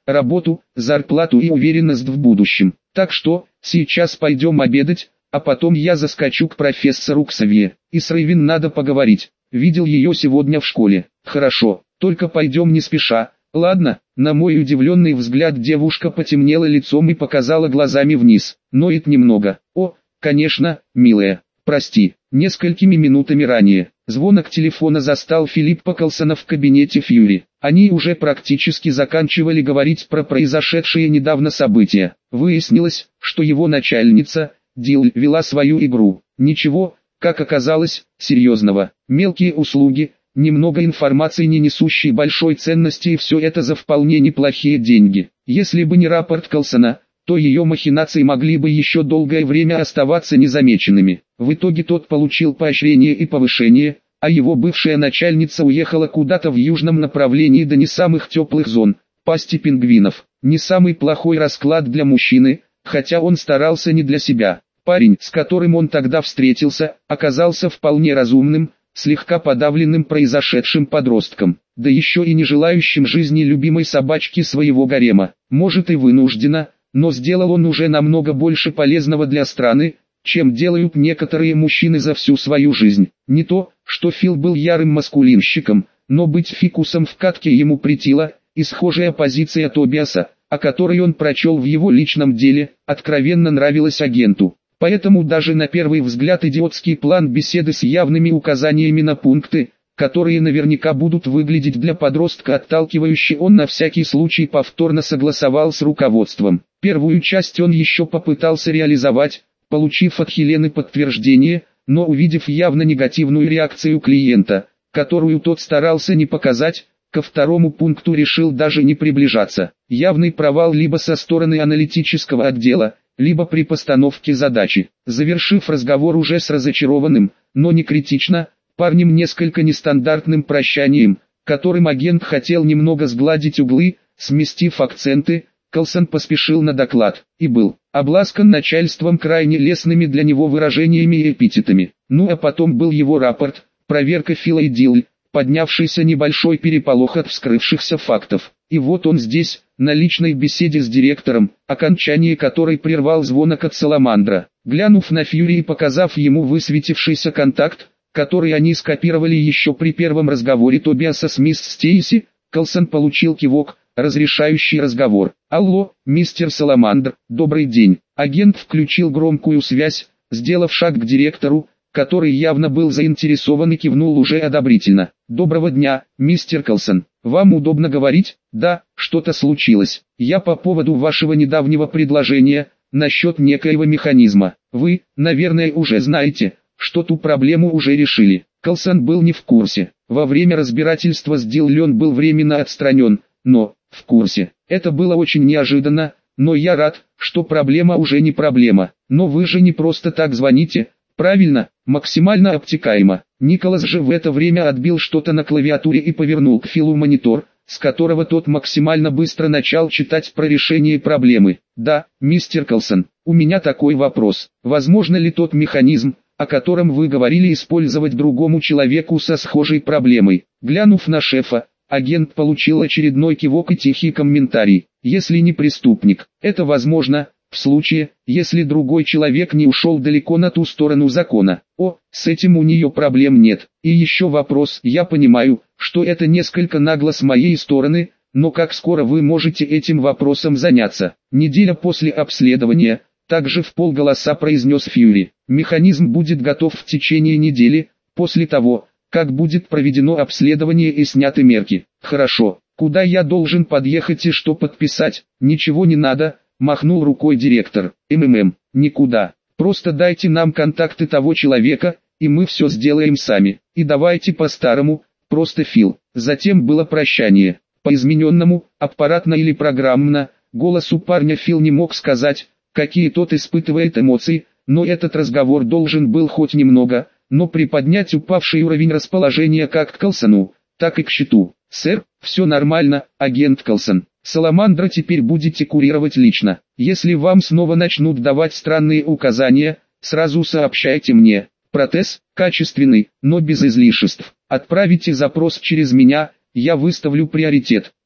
Speaker 1: работу, зарплату и уверенность в будущем. Так что, сейчас пойдем обедать, а потом я заскочу к профессору Ксавье. И с Рейвен надо поговорить. Видел ее сегодня в школе. Хорошо, только пойдем не спеша. Ладно. На мой удивленный взгляд девушка потемнела лицом и показала глазами вниз. Ноет немного. О, конечно, милая. Прости. Несколькими минутами ранее, звонок телефона застал Филиппа Колсона в кабинете Фьюри. Они уже практически заканчивали говорить про произошедшие недавно события. Выяснилось, что его начальница, Дил, вела свою игру. Ничего, как оказалось, серьезного. Мелкие услуги, немного информации, не несущей большой ценности, и все это за вполне неплохие деньги. Если бы не рапорт Колсона, то ее махинации могли бы еще долгое время оставаться незамеченными. В итоге тот получил поощрение и повышение, а его бывшая начальница уехала куда-то в южном направлении до не самых теплых зон, пасти пингвинов. Не самый плохой расклад для мужчины, хотя он старался не для себя. Парень, с которым он тогда встретился, оказался вполне разумным, слегка подавленным произошедшим подростком, да еще и не желающим жизни любимой собачки своего гарема. Может и вынужденно, но сделал он уже намного больше полезного для страны, чем делают некоторые мужчины за всю свою жизнь. Не то, что Фил был ярым маскулинщиком, но быть фикусом в катке ему претила, и схожая позиция Тобиаса, о которой он прочел в его личном деле, откровенно нравилась агенту. Поэтому даже на первый взгляд идиотский план беседы с явными указаниями на пункты, которые наверняка будут выглядеть для подростка отталкивающе, он на всякий случай повторно согласовал с руководством. Первую часть он еще попытался реализовать, получив от Хелены подтверждение, но увидев явно негативную реакцию клиента, которую тот старался не показать, ко второму пункту решил даже не приближаться. Явный провал либо со стороны аналитического отдела, либо при постановке задачи. Завершив разговор уже с разочарованным, но не критично, парнем несколько нестандартным прощанием, которым агент хотел немного сгладить углы, сместив акценты, Колсон поспешил на доклад, и был обласкан начальством крайне лестными для него выражениями и эпитетами. Ну а потом был его рапорт, проверка Фила и Дилл, поднявшийся небольшой переполох от вскрывшихся фактов. И вот он здесь, на личной беседе с директором, окончание которой прервал звонок от Саламандра. Глянув на Фьюри и показав ему высветившийся контакт, который они скопировали еще при первом разговоре Тобиаса с мисс Стейси, Колсон получил кивок, разрешающий разговор. «Алло, мистер Саламандр, добрый день». Агент включил громкую связь, сделав шаг к директору, который явно был заинтересован и кивнул уже одобрительно. «Доброго дня, мистер Колсон. Вам удобно говорить?» «Да, что-то случилось. Я по поводу вашего недавнего предложения, насчет некоего механизма. Вы, наверное, уже знаете, что ту проблему уже решили». Колсон был не в курсе. Во время разбирательства с Дилл он был временно отстранен, но в курсе. Это было очень неожиданно, но я рад, что проблема уже не проблема. Но вы же не просто так звоните, правильно, максимально обтекаемо. Николас же в это время отбил что-то на клавиатуре и повернул к Филу монитор, с которого тот максимально быстро начал читать про решение проблемы. «Да, мистер Колсон, у меня такой вопрос. Возможно ли тот механизм, о котором вы говорили, использовать другому человеку со схожей проблемой?» Глянув на шефа, агент получил очередной кивок и тихий комментарий. «Если не преступник, это возможно, в случае, если другой человек не ушел далеко на ту сторону закона. О, с этим у нее проблем нет. И еще вопрос, я понимаю, что это несколько нагло с моей стороны, но как скоро вы можете этим вопросом заняться?» «Неделя после обследования», также вполголоса произнес Фьюри. «Механизм будет готов в течение недели, после того, как будет проведено обследование и сняты мерки». «Хорошо, куда я должен подъехать и что подписать?» «Ничего не надо», махнул рукой директор. «Никуда. Просто дайте нам контакты того человека, и мы все сделаем сами. И давайте по-старому, просто Фил». Затем было прощание. По измененному, аппаратно или программно, голосу парня Фил не мог сказать, какие тот испытывает эмоции, но этот разговор должен был хоть немного, но приподнять упавший уровень расположения как к Колсону, так и к счету. «Сэр, все нормально, агент Колсон. Саламандра теперь будете курировать лично. Если вам снова начнут давать странные указания, сразу сообщайте мне. Протез, качественный, но без излишеств. Отправите запрос через меня, я выставлю приоритет.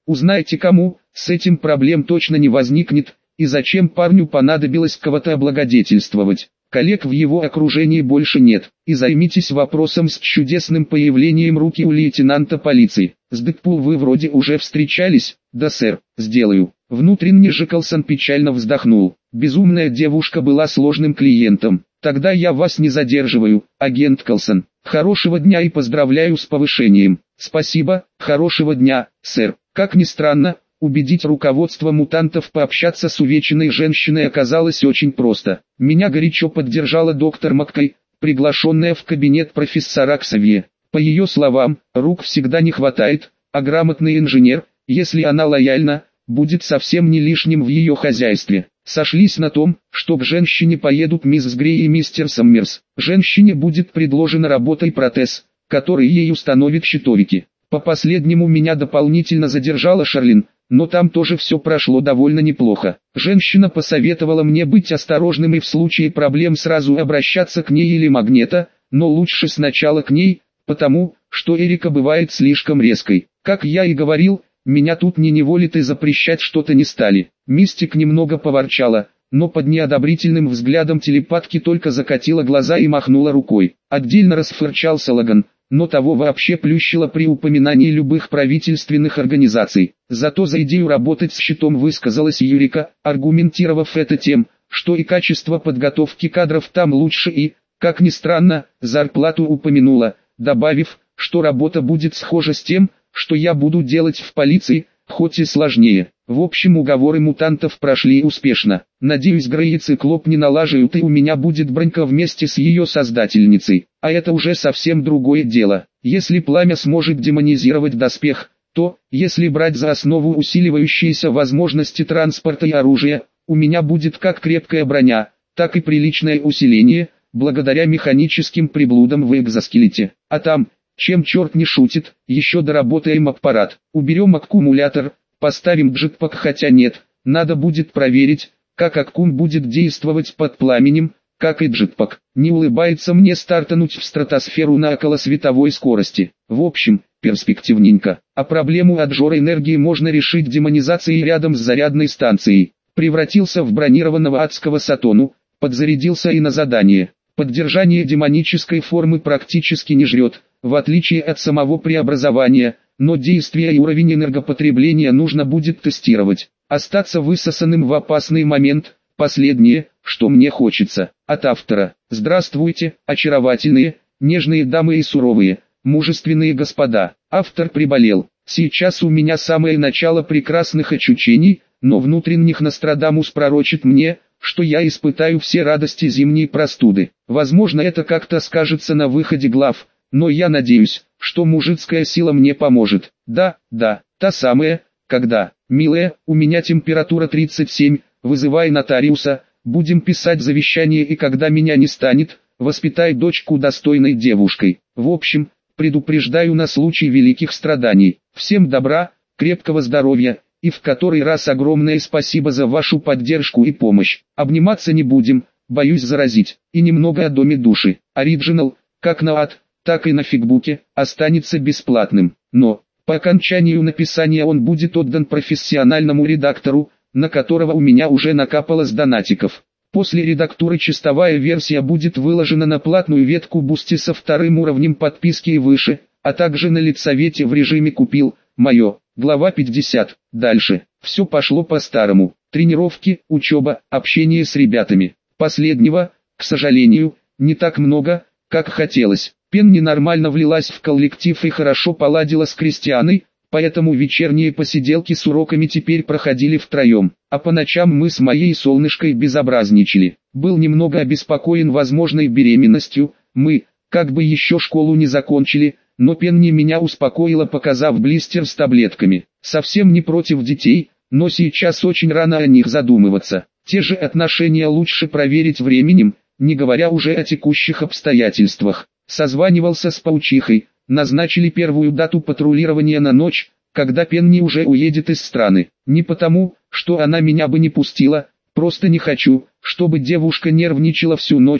Speaker 1: Узнайте кому, с этим проблем точно не возникнет, и зачем парню понадобилось кого-то облагодетельствовать. Коллег в его окружении больше нет, и займитесь вопросом с чудесным появлением руки у лейтенанта полиции. С Дэдпул вы вроде уже встречались? Да, сэр, сделаю. Внутренне же Колсон печально вздохнул. Безумная девушка была сложным клиентом. Тогда я вас не задерживаю, агент Колсон. Хорошего дня и поздравляю с повышением. Спасибо, хорошего дня, сэр. Как ни странно, убедить руководство мутантов пообщаться с увеченной женщиной оказалось очень просто. Меня горячо поддержала доктор Маккей, приглашенная в кабинет профессора Ксавье. По ее словам, рук всегда не хватает, а грамотный инженер, если она лояльна, будет совсем не лишним в ее хозяйстве. Сошлись на том, что к женщине поедут мисс Грей и мистер Саммерс. Женщине будет предложена работа и протез, который ей установит щитовики. По последнему меня дополнительно задержала Шарлин, но там тоже все прошло довольно неплохо. Женщина посоветовала мне быть осторожным и в случае проблем сразу обращаться к ней или Магнета, но лучше сначала к ней, потому что Эрика бывает слишком резкой. Как я и говорил, меня тут не неволит и запрещать что-то не стали. Мистик немного поворчала, но под неодобрительным взглядом телепатки только закатила глаза и махнула рукой. Отдельно расфырчался Лаган, но того вообще плющило при упоминании любых правительственных организаций. Зато за идею работать с щитом высказалась Юрика, аргументировав это тем, что и качество подготовки кадров там лучше и, как ни странно, зарплату упомянула, добавив, что работа будет схожа с тем, что я буду делать в полиции, хоть и сложнее. В общем, уговоры мутантов прошли успешно. Надеюсь, Грей и Циклоп не налажают, и у меня будет бронька вместе с ее создательницей. А это уже совсем другое дело. Если пламя сможет демонизировать доспех, то, если брать за основу усиливающиеся возможности транспорта и оружия, у меня будет как крепкая броня, так и приличное усиление, благодаря механическим приблудам в экзоскелете. А там, чем черт не шутит, еще доработаем аппарат, уберем аккумулятор, поставим джетпак, хотя нет, надо будет проверить, как аккум будет действовать под пламенем, как и джетпак. Не улыбается мне стартануть в стратосферу на околосветовой скорости. В общем, перспективненько. А проблему отжора энергии можно решить демонизацией рядом с зарядной станцией. Превратился в бронированного адского сатону, подзарядился и на задание. Поддержание демонической формы практически не жрет, в отличие от самого преобразования, но действие и уровень энергопотребления нужно будет тестировать. Остаться высосанным в опасный момент – последнее, что мне хочется. От автора. Здравствуйте, очаровательные, нежные дамы и суровые, мужественные господа. Автор приболел. Сейчас у меня самое начало прекрасных ощущений, но внутренних Нострадамус пророчит мне, что я испытаю все радости зимней простуды. Возможно, это как-то скажется на выходе глав, но я надеюсь, что мужицкая сила мне поможет. Да, та самая, когда, милая, у меня температура 37, вызывай нотариуса, будем писать завещание, и когда меня не станет, воспитай дочку достойной девушкой. В общем, предупреждаю на случай великих страданий. Всем добра, крепкого здоровья, и в который раз огромное спасибо за вашу поддержку и помощь. Обниматься не будем, боюсь заразить. И немного о Доме души. Оригинал, как на ад, так и на фигбуке, останется бесплатным. Но, по окончанию написания он будет отдан профессиональному редактору, на которого у меня уже накапалось донатиков. После редактуры чистовая версия будет выложена на платную ветку Бусти со вторым уровнем подписки и выше, а также на Литсовете в режиме «Купил», мое. Глава 50. Дальше. Все пошло по-старому. Тренировки, учеба, общение с ребятами. Последнего, к сожалению, не так много, как хотелось. Пенни нормально влилась в коллектив и хорошо поладила с Кристианой, поэтому вечерние посиделки с уроками теперь проходили втроем. А по ночам мы с моей солнышкой безобразничали. Был немного обеспокоен возможной беременностью, мы, как бы еще школу не закончили, но Пенни меня успокоила, показав блистер с таблетками. Совсем не против детей, но сейчас очень рано о них задумываться. Те же отношения лучше проверить временем, не говоря уже о текущих обстоятельствах. Созванивался с паучихой, назначили первую дату патрулирования на ночь, когда Пенни уже уедет из страны. Не потому, что она меня бы не пустила, просто не хочу, чтобы девушка нервничала всю ночь,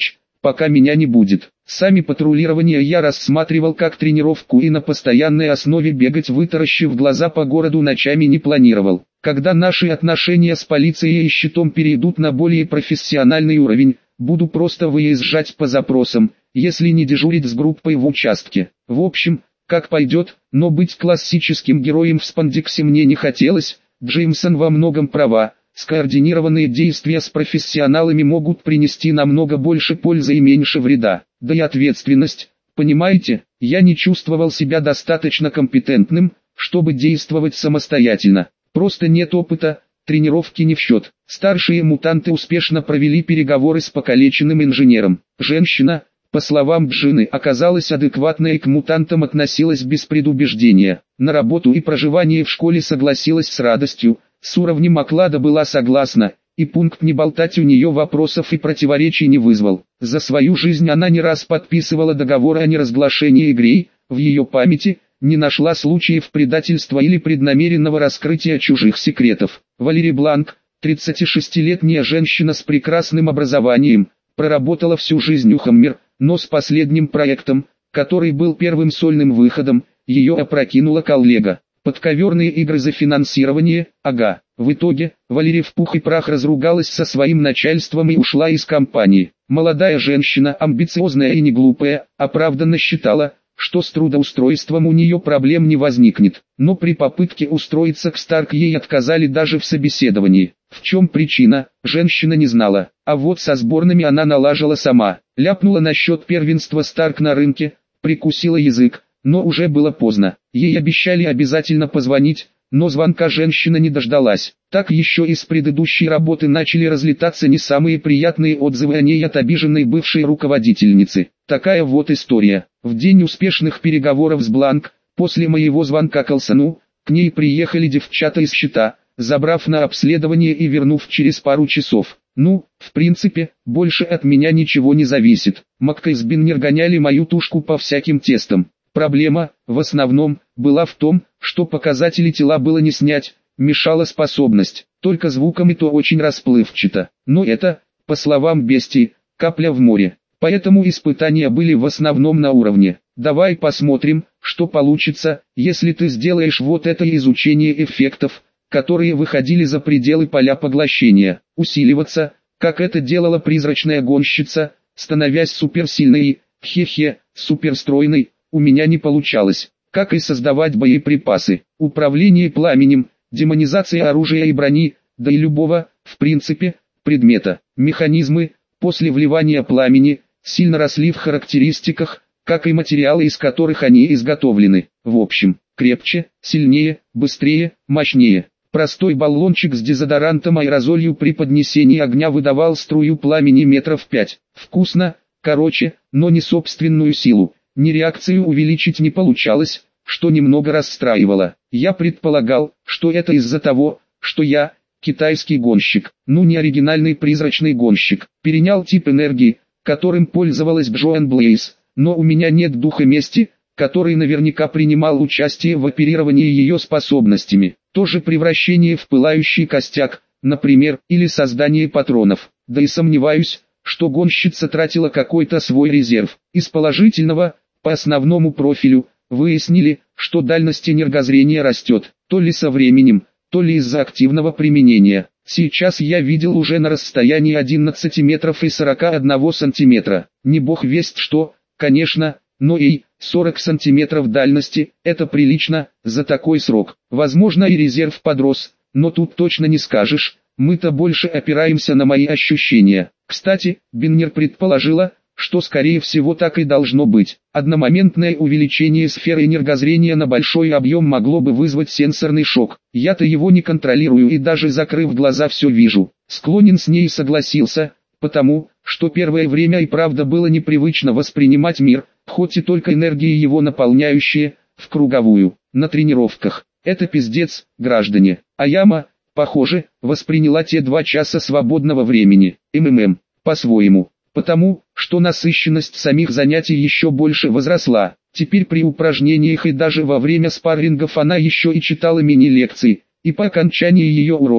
Speaker 1: пока меня не будет. Сами патрулирования я рассматривал как тренировку и на постоянной основе бегать вытаращив глаза по городу ночами не планировал. Когда наши отношения с полицией и щитом перейдут на более профессиональный уровень, буду просто выезжать по запросам, если не дежурить с группой в участке. В общем, как пойдет, но быть классическим героем в спандексе мне не хотелось. Джеймсон во многом права. Скоординированные действия с профессионалами могут принести намного больше пользы и меньше вреда. Да и ответственность, понимаете, я не чувствовал себя достаточно компетентным, чтобы действовать самостоятельно. Просто нет опыта, тренировки не в счет. Старшие мутанты успешно провели переговоры с покалеченным инженером. Женщина, по словам Джины, оказалась адекватной и к мутантам относилась без предубеждения. На работу и проживание в школе согласилась с радостью. С уровнем оклада была согласна, и пункт не болтать у нее вопросов и противоречий не вызвал. За свою жизнь она не раз подписывала договоры о неразглашении игры, в ее памяти не нашла случаев предательства или преднамеренного раскрытия чужих секретов. Валерий Бланк, 36-летняя женщина с прекрасным образованием, проработала всю жизнь у Хаммер, но с последним проектом, который был первым сольным выходом, ее опрокинула коллега. Подковерные игры за финансирование, ага. В итоге, Валерия в пух и прах разругалась со своим начальством и ушла из компании. Молодая женщина, амбициозная и не глупая, оправданно считала, что с трудоустройством у нее проблем не возникнет. Но при попытке устроиться к Старк ей отказали даже в собеседовании. В чем причина, женщина не знала. А вот со сборными она налажала сама. Ляпнула насчет первенства Старк на рынке, прикусила язык. Но уже было поздно. Ей обещали обязательно позвонить, но звонка женщина не дождалась. Так еще из предыдущей работы начали разлетаться не самые приятные отзывы о ней от обиженной бывшей руководительницы. Такая вот история. В день успешных переговоров с Бланк, после моего звонка Колсону, к ней приехали девчата из щита, забрав на обследование и вернув через пару часов. Ну, в принципе, больше от меня ничего не зависит. Макка и Сбиннер гоняли мою тушку по всяким тестам. Проблема, в основном, была в том, что показатели тела было не снять, мешала способность, только звуком и то очень расплывчато. Но это, по словам бестии, капля в море. Поэтому испытания были в основном на уровне. Давай посмотрим, что получится, если ты сделаешь вот это изучение эффектов, которые выходили за пределы поля поглощения. Усиливаться, как это делала призрачная гонщица, становясь суперсильной, суперстройной. У меня не получалось, как и создавать боеприпасы, управление пламенем, демонизация оружия и брони, да и любого, в принципе, предмета. Механизмы, после вливания пламени, сильно росли в характеристиках, как и материалы, из которых они изготовлены. В общем, крепче, сильнее, быстрее, мощнее. Простой баллончик с дезодорантом аэрозолью при поднесении огня выдавал струю пламени метров 5. Вкусно, короче, но не собственную силу. Ни реакцию увеличить не получалось, что немного расстраивало. Я предполагал, что это из-за того, что я, китайский гонщик, ну не оригинальный призрачный гонщик, перенял тип энергии, которым пользовалась Джоан Блейз, но у меня нет духа мести, который наверняка принимал участие в оперировании ее способностями. Тоже превращение в пылающий костяк, например, или создание патронов. Да и сомневаюсь, что гонщица тратила какой-то свой резерв. Из положительного, по основному профилю, выяснили, что дальность энергозрения растет, то ли со временем, то ли из-за активного применения. Сейчас я видел уже на расстоянии 11 метров и 41 сантиметра. Не бог весть что, конечно, но и 40 сантиметров дальности – это прилично за такой срок. Возможно и резерв подрос, но тут точно не скажешь, мы-то больше опираемся на мои ощущения. Кстати, Биннер предположила, что скорее всего так и должно быть. Одномоментное увеличение сферы энергозрения на большой объем могло бы вызвать сенсорный шок. Я-то его не контролирую и даже закрыв глаза все вижу. Склонен с ней согласился, потому, что первое время и правда было непривычно воспринимать мир, хоть и только энергии его наполняющие, в круговую. На тренировках. Это пиздец, граждане. А яма, похоже, восприняла те 2 часа свободного времени. По-своему. Потому, что насыщенность самих занятий еще больше возросла. Теперь при упражнениях и даже во время спаррингов она еще и читала мини-лекции, и по окончании ее урока,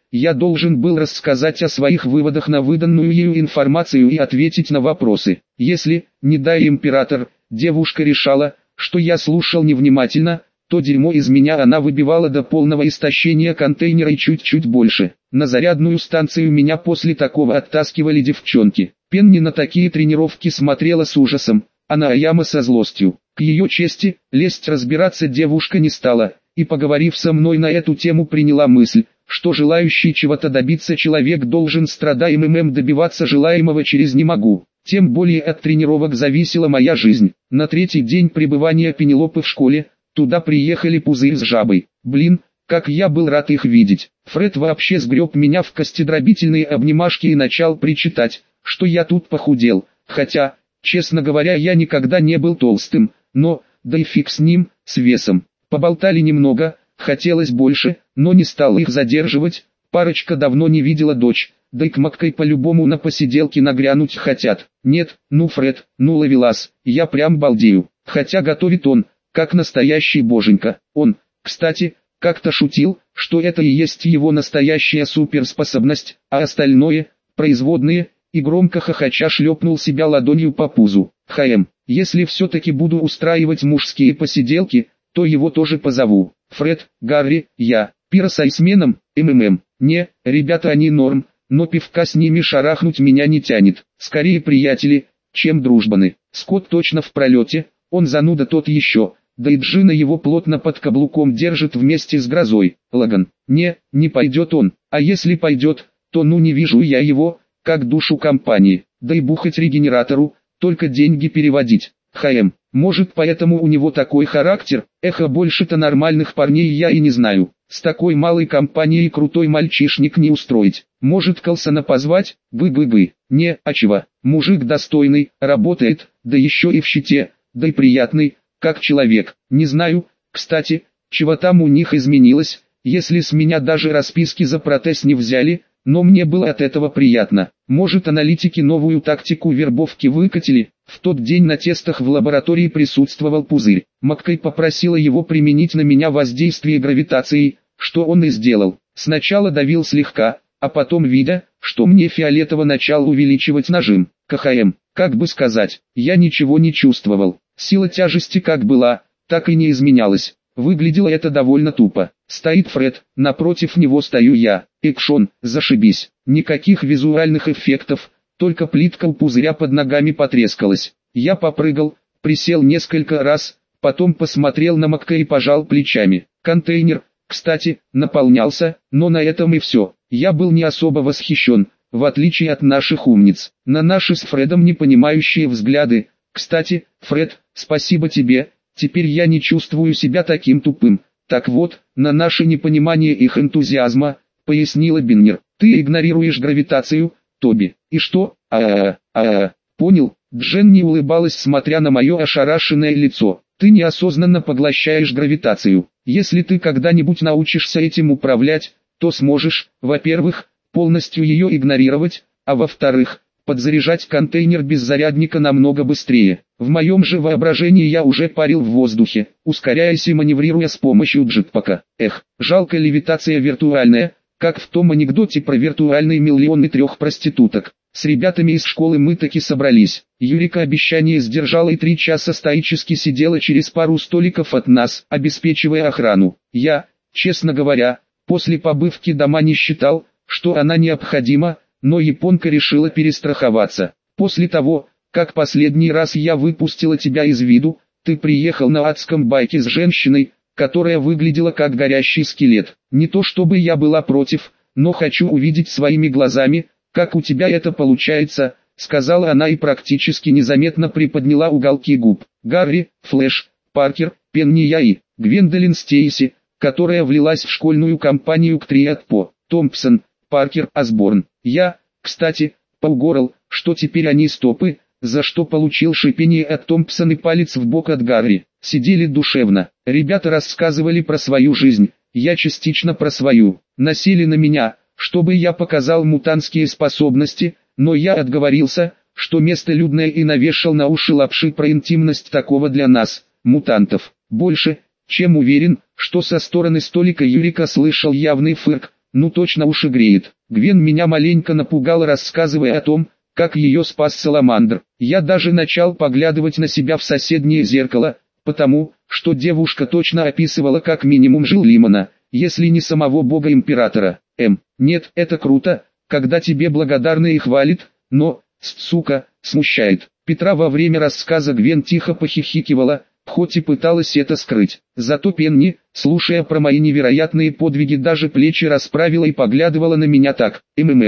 Speaker 1: я должен был рассказать о своих выводах на выданную ею информацию и ответить на вопросы. Если, не дай император, девушка решала, что я слушал невнимательно, то дерьмо из меня она выбивала до полного истощения контейнера и чуть-чуть больше. На зарядную станцию меня после такого оттаскивали девчонки. Пенни на такие тренировки смотрела с ужасом, а на Аяма со злостью. К ее чести, лезть разбираться девушка не стала, и поговорив со мной на эту тему приняла мысль, что желающий чего-то добиться человек должен страдаемым добиваться желаемого через «не могу». Тем более от тренировок зависела моя жизнь. На третий день пребывания Пенелопы в школе, туда приехали Пузырь с Жабой. Блин, как я был рад их видеть. Фред вообще сгреб меня в костедробительные обнимашки и начал причитать, что я тут похудел. Хотя, честно говоря, я никогда не был толстым, но, да и фиг с ним, с весом. Поболтали немного, хотелось больше, но не стал их задерживать. Парочка давно не видела дочь, да и к Маккой по-любому на посиделки нагрянуть хотят. Нет, ну Фред, ну Ловелас, я прям балдею. Хотя готовит он, как настоящий боженька. Он, кстати, как-то шутил, что это и есть его настоящая суперспособность, а остальное – производные, и громко хохоча шлепнул себя ладонью по пузу. Если все-таки буду устраивать мужские посиделки, то его тоже позову. Фред, Гарри, я, Пира с Айсменом, МММ. Не, ребята они норм, но пивка с ними шарахнуть меня не тянет. Скорее приятели, чем дружбаны. Скотт точно в пролете, он зануда тот еще. Да и Джина его плотно под каблуком держит вместе с Грозой. Лаган, не пойдет он, а если пойдет, то ну не вижу я его, как душу компании, да и бухать регенератору, только деньги переводить. Может поэтому у него такой характер, больше-то нормальных парней я и не знаю. С такой малой компанией крутой мальчишник не устроить. Может Колсона позвать, не, а чего, мужик достойный, работает, да еще и в щите, да и приятный, как человек. Не знаю, кстати, чего там у них изменилось, если с меня даже расписки за протез не взяли, но мне было от этого приятно. Может аналитики новую тактику вербовки выкатили. В тот день на тестах в лаборатории присутствовал Пузырь. Маккой попросила его применить на меня воздействие гравитацией, что он и сделал. Сначала давил слегка, а потом, видя, что мне фиолетово, начал увеличивать нажим. Как бы сказать, я ничего не чувствовал. Сила тяжести как была, так и не изменялась. Выглядело это довольно тупо. Стоит Фред, напротив него стою я. Экшон, зашибись. Никаких визуальных эффектов, только плитка у Пузыря под ногами потрескалась. Я попрыгал, присел несколько раз, потом посмотрел на Макка и пожал плечами. Контейнер, кстати, наполнялся, но на этом и все. Я был не особо восхищен, в отличие от наших умниц. На наши с Фредом непонимающие взгляды. Кстати, Фред, спасибо тебе, теперь я не чувствую себя таким тупым. Так вот, на наше непонимание их энтузиазма, пояснила Биннер. Ты игнорируешь гравитацию, Тоби. И что? Понял. Дженни улыбалась, смотря на мое ошарашенное лицо. Ты неосознанно поглощаешь гравитацию. Если ты когда-нибудь научишься этим управлять, то сможешь, во-первых, полностью ее игнорировать, а во-вторых, подзаряжать контейнер без зарядника намного быстрее. В моем же воображении я уже парил в воздухе, ускоряясь и маневрируя с помощью джетпака. Жалко левитация виртуальная, как в том анекдоте про виртуальный миллион и 3 проституток. С ребятами из школы мы таки собрались. Юрика обещание сдержала и 3 часа стоически сидела через пару столиков от нас, обеспечивая охрану. Я, честно говоря, после побывки дома не считал, что она необходима, но японка решила перестраховаться. После того, как последний раз я выпустила тебя из виду, ты приехал на адском байке с женщиной, которая выглядела как горящий скелет. Не то чтобы я была против, но хочу увидеть своими глазами, как у тебя это получается, сказала она и практически незаметно приподняла уголки губ. Гарри, Флэш, Паркер, Пенни, я и Гвендолин Стейси, которая влилась в школьную компанию к Триад По, Томпсон, Паркер, Осборн. Я, кстати, поугорал, что теперь они стопы, за что получил шипение от Томпсона и палец в бок от Гарри. Сидели душевно. Ребята рассказывали про свою жизнь, я частично про свою. Насели на меня, чтобы я показал мутантские способности, но я отговорился, что место людное, и навешал на уши лапши про интимность такого для нас, мутантов. Больше, чем уверен, что со стороны столика Юрика слышал явный фырк, ну точно уши греет. Гвен меня маленько напугала, рассказывая о том, как ее спас Саламандр. Я даже начал поглядывать на себя в соседнее зеркало, потому что девушка точно описывала как минимум Жил Лимона, если не самого бога-императора. Нет, это круто, когда тебе благодарны и хвалят, но, сука, смущает. Петра во время рассказа Гвен тихо похихикивала, хоть и пыталась это скрыть. Зато Пенни, слушая про мои невероятные подвиги, даже плечи расправила и поглядывала на меня так.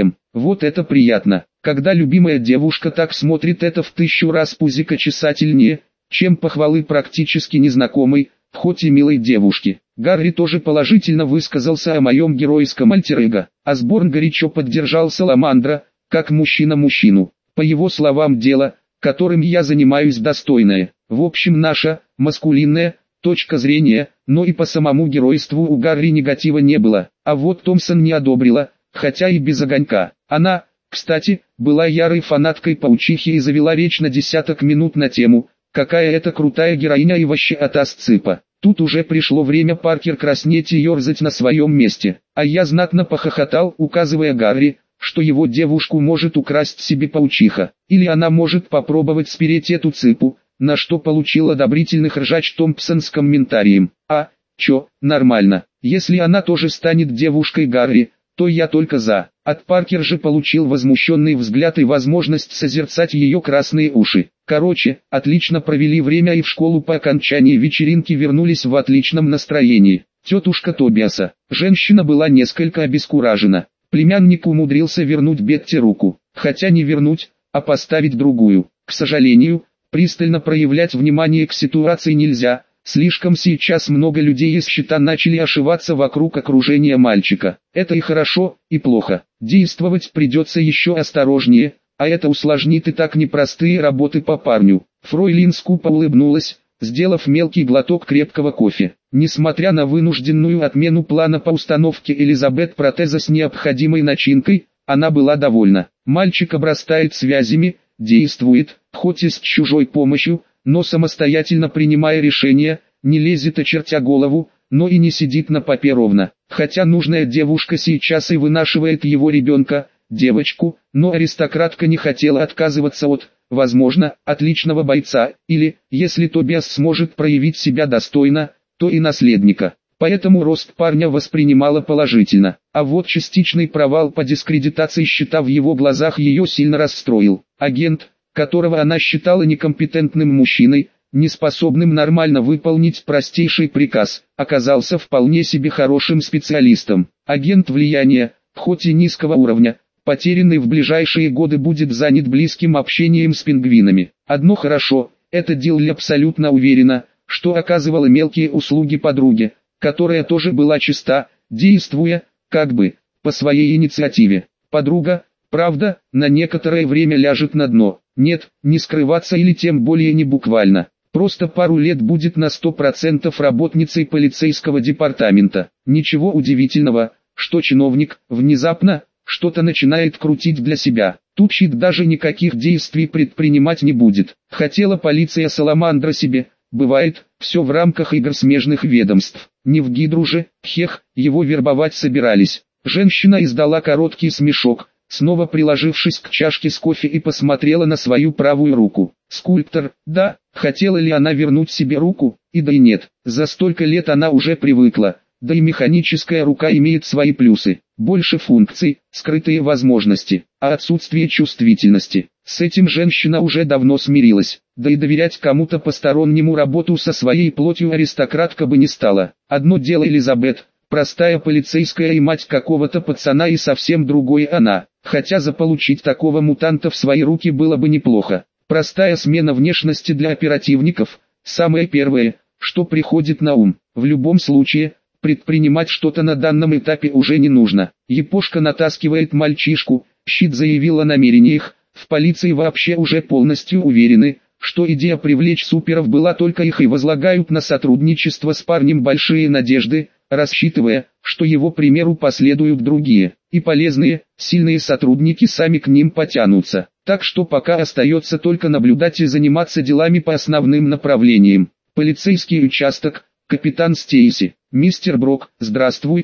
Speaker 1: Вот это приятно, когда любимая девушка так смотрит, это в 1000 раз пузикочесательнее, чем похвалы практически незнакомой, хоть и милой девушки. Гарри тоже положительно высказался о моем геройском альтер-эго. Осборн горячо поддержал Саламандра, как мужчина мужчину. По его словам, дело, которым я занимаюсь, достойное. В общем, наша, маскулинная, точка зрения, но и по самому геройству у Гарри негатива не было. А вот Томпсон не одобрила, хотя и без огонька. Она, кстати, была ярой фанаткой паучихи и завела речь на десяток минут на тему, какая это крутая героиня и вообще атас цыпа. Тут уже пришло время Паркер краснеть и ерзать на своем месте. А я знатно похохотал, указывая Гарри, что его девушку может украсть себе паучиха, или она может попробовать спереть эту цыпу, на что получил одобрительных ржач Томпсон с комментарием: чё, нормально, если она тоже станет девушкой Гарри, то я только за. От Паркер же получил возмущенный взгляд и возможность созерцать ее красные уши. Короче, отлично провели время и в школу по окончании вечеринки вернулись в отличном настроении. Тетушка Тобиаса, женщина, была несколько обескуражена. Племянник умудрился вернуть Бетти руку, хотя не вернуть, а поставить другую. К сожалению, пристально проявлять внимание к ситуации нельзя, слишком сейчас много людей из счета начали ошиваться вокруг окружения мальчика. Это и хорошо, и плохо. Действовать придется еще осторожнее, а это усложнит и так непростые работы по парню. Фройлин скупо улыбнулась, сделав мелкий глоток крепкого кофе. Несмотря на вынужденную отмену плана по установке Элизабет протеза с необходимой начинкой, она была довольна. Мальчик обрастает связями, действует, хоть и с чужой помощью, но самостоятельно принимая решения, не лезет очертя голову, но и не сидит на попе ровно. Хотя нужная девушка сейчас и вынашивает его ребенка, девочку, но аристократка не хотела отказываться от, возможно, отличного бойца, или, если Тобиас сможет проявить себя достойно, то и наследника. Поэтому рост парня воспринимала положительно. А вот частичный провал по дискредитации счета в его глазах ее сильно расстроил. Агент, которого она считала некомпетентным мужчиной, неспособным нормально выполнить простейший приказ, оказался вполне себе хорошим специалистом. Агент влияния, хоть и низкого уровня, потерянный в ближайшие годы, будет занят близким общением с пингвинами. Одно хорошо, это Дилли абсолютно уверена, что оказывала мелкие услуги подруге, которая тоже была чиста, действуя, как бы, по своей инициативе. Подруга, правда, на некоторое время ляжет на дно. Нет, не скрываться или тем более не буквально. Просто пару лет будет на 100% работницей полицейского департамента. Ничего удивительного, что чиновник, внезапно, что-то начинает крутить для себя. Тут щит даже никаких действий предпринимать не будет. Хотела полиция Саламандра себе, бывает, все в рамках игр смежных ведомств. Не в Гидру же, его вербовать собирались. Женщина издала короткий смешок, снова приложившись к чашке с кофе, и посмотрела на свою правую руку. Скульптор, да, хотела ли она вернуть себе руку? И да и нет, за столько лет она уже привыкла, да и механическая рука имеет свои плюсы. Больше функций, скрытые возможности, а отсутствие чувствительности. С этим женщина уже давно смирилась, да и доверять кому-то постороннему работу со своей плотью аристократка бы не стала. Одно дело Элизабет, простая полицейская и мать какого-то пацана, и совсем другое она, хотя заполучить такого мутанта в свои руки было бы неплохо. Простая смена внешности для оперативников – самое первое, что приходит на ум. В любом случае, предпринимать что-то на данном этапе уже не нужно. Япошка натаскивает мальчишку, щит заявил о намерениях, в полиции вообще уже полностью уверены, что идея привлечь суперов была только их, и возлагают на сотрудничество с парнем большие надежды, рассчитывая, что его примеру последуют другие, и полезные, сильные сотрудники сами к ним потянутся. Так что пока остается только наблюдать и заниматься делами по основным направлениям. Полицейский участок, капитан Стейси. Мистер Брок, здравствуйте,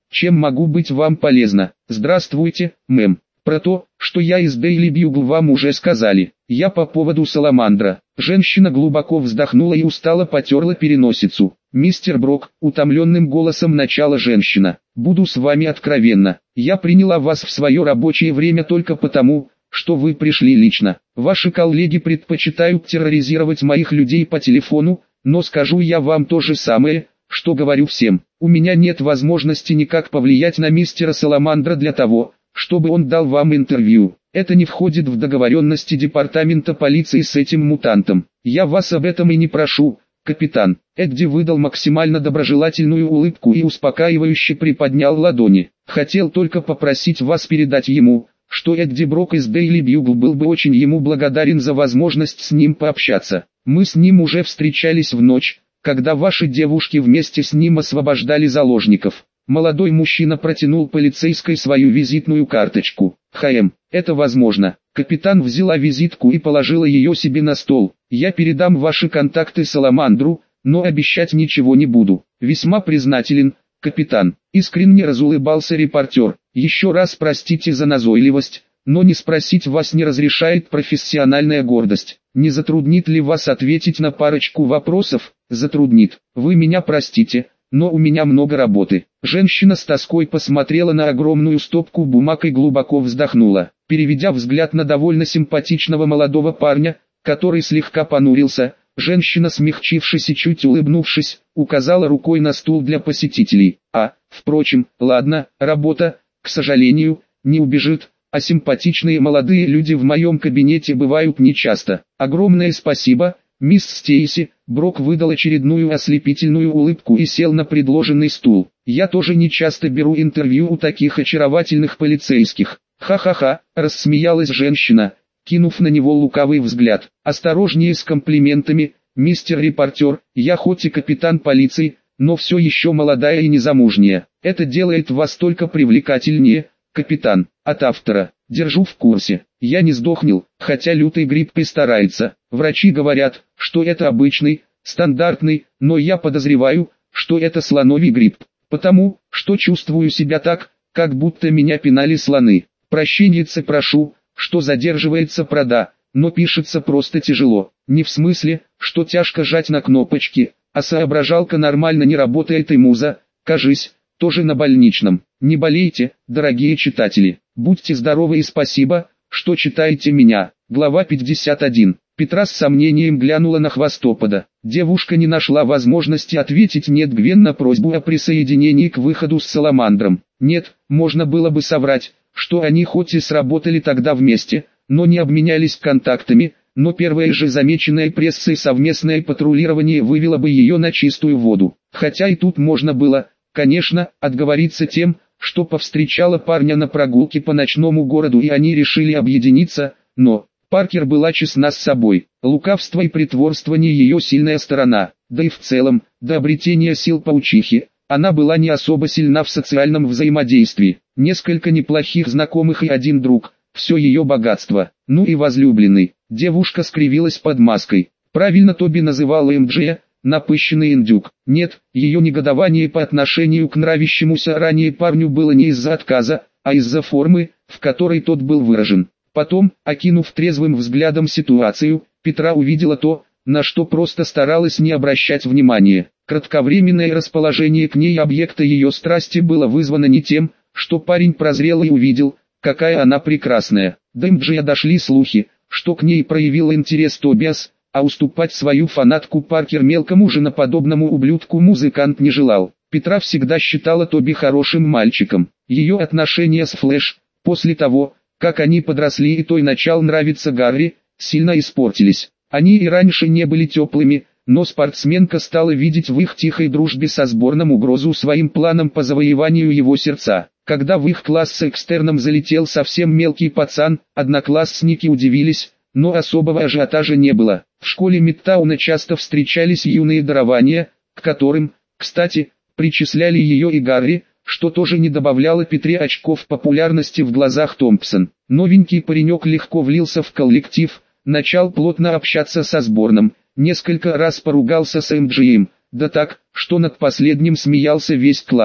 Speaker 1: Чем могу быть вам полезна? Здравствуйте, мэм. Про то, что я из Daily Bugle, вам уже сказали. Я по поводу Саламандра. Женщина глубоко вздохнула и устало потерла переносицу. Мистер Брок, утомленным голосом начала женщина. Буду с вами откровенна. Я приняла вас в свое рабочее время только потому, что вы пришли лично. Ваши коллеги предпочитают терроризировать моих людей по телефону, но скажу я вам то же самое, что говорю всем. У меня нет возможности никак повлиять на мистера Саламандра для того, чтобы он дал вам интервью. Это не входит в договоренности департамента полиции с этим мутантом. Я вас об этом и не прошу, капитан. Эдди выдал максимально доброжелательную улыбку и успокаивающе приподнял ладони. Хотел только попросить вас передать ему, что Эдди Брок из Daily Bugle был бы очень ему благодарен за возможность с ним пообщаться. Мы с ним уже встречались в ночь, когда ваши девушки вместе с ним освобождали заложников. Молодой мужчина протянул полицейской свою визитную карточку. Это возможно. Капитан взяла визитку и положила ее себе на стол. Я передам ваши контакты Саламандру, но обещать ничего не буду. Весьма признателен, капитан. Искренне разулыбался репортер. Еще раз простите за назойливость, но не спросить вас не разрешает профессиональная гордость. Не затруднит ли вас ответить на парочку вопросов? Затруднит. Вы меня простите, но у меня много работы. Женщина с тоской посмотрела на огромную стопку бумаг и глубоко вздохнула. Переведя взгляд на довольно симпатичного молодого парня, который слегка понурился, женщина, смягчившись и чуть улыбнувшись, указала рукой на стул для посетителей. Впрочем, ладно, работа, к сожалению, не убежит, а симпатичные молодые люди в моем кабинете бывают нечасто. Огромное спасибо, мисс Стейси. Брок выдал очередную ослепительную улыбку и сел на предложенный стул. Я тоже не часто беру интервью у таких очаровательных полицейских. Ха-ха-ха, рассмеялась женщина, кинув на него лукавый взгляд. Осторожнее с комплиментами, мистер репортер, я хоть и капитан полиции, но все еще молодая и незамужняя. Это делает вас только привлекательнее, капитан. От автора. Держу в курсе. Я не сдохнул, хотя лютый грипп и старается. Врачи говорят, что это обычный, стандартный, но я подозреваю, что это слоновий грипп. Потому, что чувствую себя так, как будто меня пинали слоны. Прощеньице прошу, что задерживается прода, но пишется просто тяжело. Не в смысле, что тяжко жать на кнопочки, а соображалка нормально не работает и муза, кажись, тоже на больничном. Не болейте, дорогие читатели. Будьте здоровы и спасибо, что читаете меня. Глава 51. Петра с сомнением глянула на Хвостопода. Девушка не нашла возможности ответить «нет» Гвен на просьбу о присоединении к выходу с Саламандром. Нет, можно было бы соврать, что они хоть и сработали тогда вместе, но не обменялись контактами, но первое же замеченное прессой совместное патрулирование вывело бы ее на чистую воду. Хотя и тут можно было, конечно, отговориться тем, что повстречала парня на прогулке по ночному городу и они решили объединиться, но Паркер была честна с собой. Лукавство и притворство не ее сильная сторона, да и в целом, до обретения сил паучихи, она была не особо сильна в социальном взаимодействии. Несколько неплохих знакомых и один друг, все ее богатство. Ну и возлюбленный. Девушка скривилась под маской. Правильно Тоби называла МДЖ, напыщенный индюк. Нет, ее негодование по отношению к нравящемуся ранее парню было не из-за отказа, а из-за формы, в которой тот был выражен. Потом, окинув трезвым взглядом ситуацию, Петра увидела то, на что просто старалась не обращать внимания. Кратковременное расположение к ней объекта ее страсти было вызвано не тем, что парень прозрел и увидел, какая она прекрасная. До МДЖ дошли слухи, что к ней проявил интерес Тобиас, а уступать свою фанатку Паркер мелкому женоподобному ублюдку музыкант не желал. Петра всегда считала Тоби хорошим мальчиком. Ее отношения с Флэш, после того, как они подросли и той начал нравиться Гарри, сильно испортились. Они и раньше не были теплыми, но спортсменка стала видеть в их тихой дружбе со сборным угрозу своим планам по завоеванию его сердца. Когда в их класс с экстерном залетел совсем мелкий пацан, одноклассники удивились, но особого ажиотажа не было. В школе Мидтауна часто встречались юные дарования, к которым, кстати, причисляли ее и Гарри, что тоже не добавляло Петре очков популярности в глазах Томпсон. Новенький паренек легко влился в коллектив, начал плотно общаться со сборным, несколько раз поругался с МДЖем, да так, что над последним смеялся весь класс.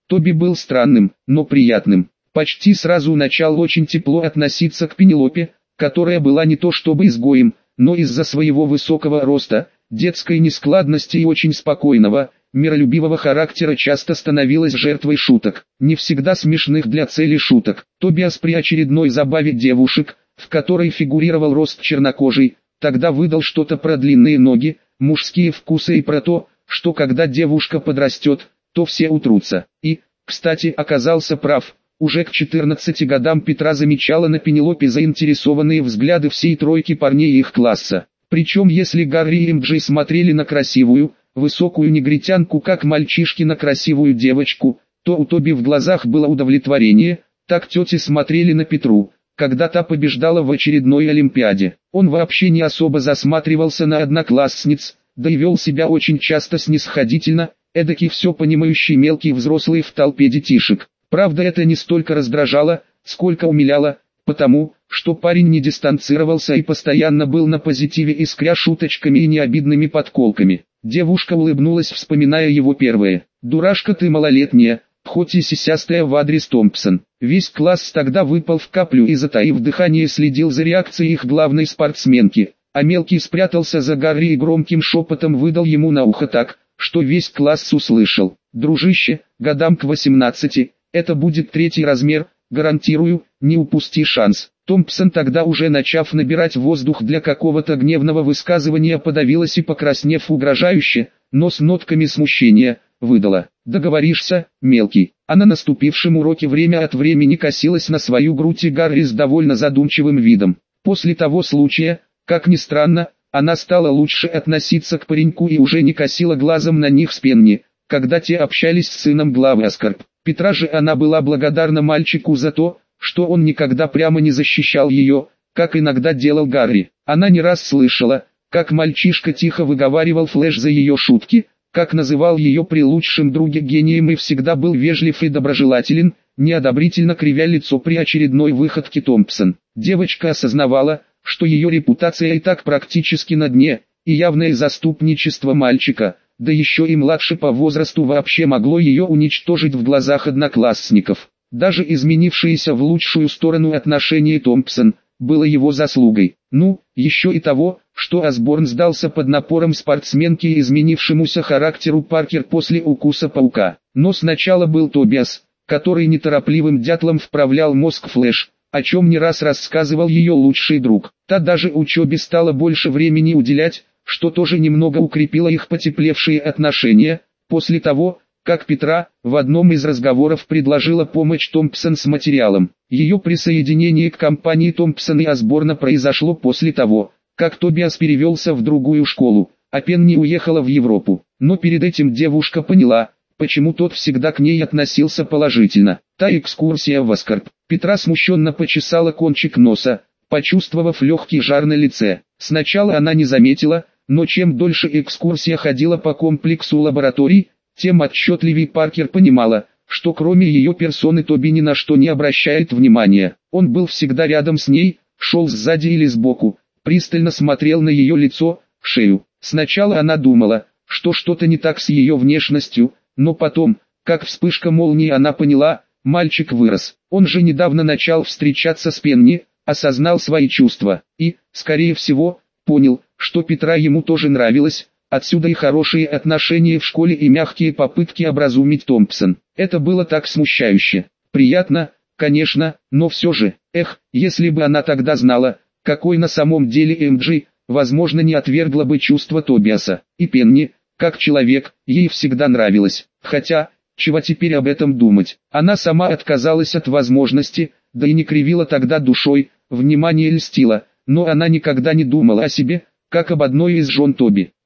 Speaker 1: Тоби был странным, но приятным. Почти сразу начал очень тепло относиться к Пенелопе, которая была не то чтобы изгоем, но из-за своего высокого роста, детской нескладности и очень спокойного, миролюбивого характера часто становилась жертвой шуток, не всегда смешных для цели шуток. Тобиас при очередной забаве девушек, в которой фигурировал рост чернокожий, тогда выдал что-то про длинные ноги, мужские вкусы и про то, что когда девушка подрастет, то все утрутся. И, кстати, оказался прав. Уже к 14 годам Петра замечала на Пенелопе заинтересованные взгляды всей тройки парней их класса. Причем если Гарри и Эмджей смотрели на красивую, высокую негритянку как мальчишки на красивую девочку, то у Тоби в глазах было удовлетворение, так тети смотрели на Петру, когда та побеждала в очередной Олимпиаде. Он вообще не особо засматривался на одноклассниц, да и вел себя очень часто снисходительно, эдакий все понимающий мелкий взрослый в толпе детишек. Правда, это не столько раздражало, сколько умиляло, потому, что парень не дистанцировался и постоянно был на позитиве, искря шуточками и необидными подколками. Девушка улыбнулась, вспоминая его первое. «Дурашка ты малолетняя», хоть и сисястая в адрес Томпсон. Весь класс тогда выпал в каплю и, затаив дыхание, следил за реакцией их главной спортсменки, а мелкий спрятался за Гарри и громким шепотом выдал ему на ухо так, что весь класс услышал. «Дружище, годам к 18, это будет 3-й размер, гарантирую, не упусти шанс». Томпсон тогда, уже начав набирать воздух для какого-то гневного высказывания, подавилась и, покраснев угрожающе, но с нотками смущения, выдала: «Договоришься, мелкий». А на наступившем уроке время от времени косилась на свою грудь и Гарри с довольно задумчивым видом. После того случая, как ни странно, она стала лучше относиться к пареньку и уже не косила глазом на них с Пенни, когда те общались с сыном главы Аскарб. Петра же она была благодарна мальчику за то, что он никогда прямо не защищал ее, как иногда делал Гарри. Она не раз слышала, как мальчишка тихо выговаривал Флэш за ее шутки, как называл ее при лучшем друге гением и всегда был вежлив и доброжелателен, неодобрительно кривя лицо при очередной выходке Томпсон. Девочка осознавала, что ее репутация и так практически на дне, и явное заступничество мальчика, да еще и младше по возрасту, вообще могло ее уничтожить в глазах одноклассников. Даже изменившееся в лучшую сторону отношение Томпсон было его заслугой. Ну, еще и того, что Осборн сдался под напором спортсменки и изменившемуся характеру Паркер после укуса паука. Но сначала был Тобиас, который неторопливым дятлом вправлял мозг Флэш, о чем не раз рассказывал ее лучший друг. Та даже учебе стала больше времени уделять, что тоже немного укрепило их потеплевшие отношения, после того, как Петра в одном из разговоров предложила помощь Томпсон с материалом. Ее присоединение к компании Томпсон и Осборна произошло после того, как Тобиас перевелся в другую школу, а Пенни уехала в Европу. Но перед этим девушка поняла, почему тот всегда к ней относился положительно. Та экскурсия в Аскарб. Петра смущенно почесала кончик носа, почувствовав легкий жар на лице. Сначала она не заметила, но чем дольше экскурсия ходила по комплексу лабораторий, тем отчетливее Паркер понимала, что кроме ее персоны Тоби ни на что не обращает внимания. Он был всегда рядом с ней, шел сзади или сбоку, пристально смотрел на ее лицо, шею. Сначала она думала, что что-то не так с ее внешностью, но потом, как вспышка молнии, она поняла, мальчик вырос. Он же недавно начал встречаться с Пенни, осознал свои чувства и, скорее всего, понял, что Петра ему тоже нравилась. Отсюда и хорошие отношения в школе и мягкие попытки образумить Томпсон. Это было так смущающе. Приятно, конечно, но все же, если бы она тогда знала, какой на самом деле Эмджи, возможно, не отвергла бы чувства Тобиаса. И Пенни, как человек, ей всегда нравилась. Хотя, чего теперь об этом думать? Она сама отказалась от возможности, да и не кривила тогда душой, внимание льстило, но она никогда не думала о себе, как об одной из жен Тоби.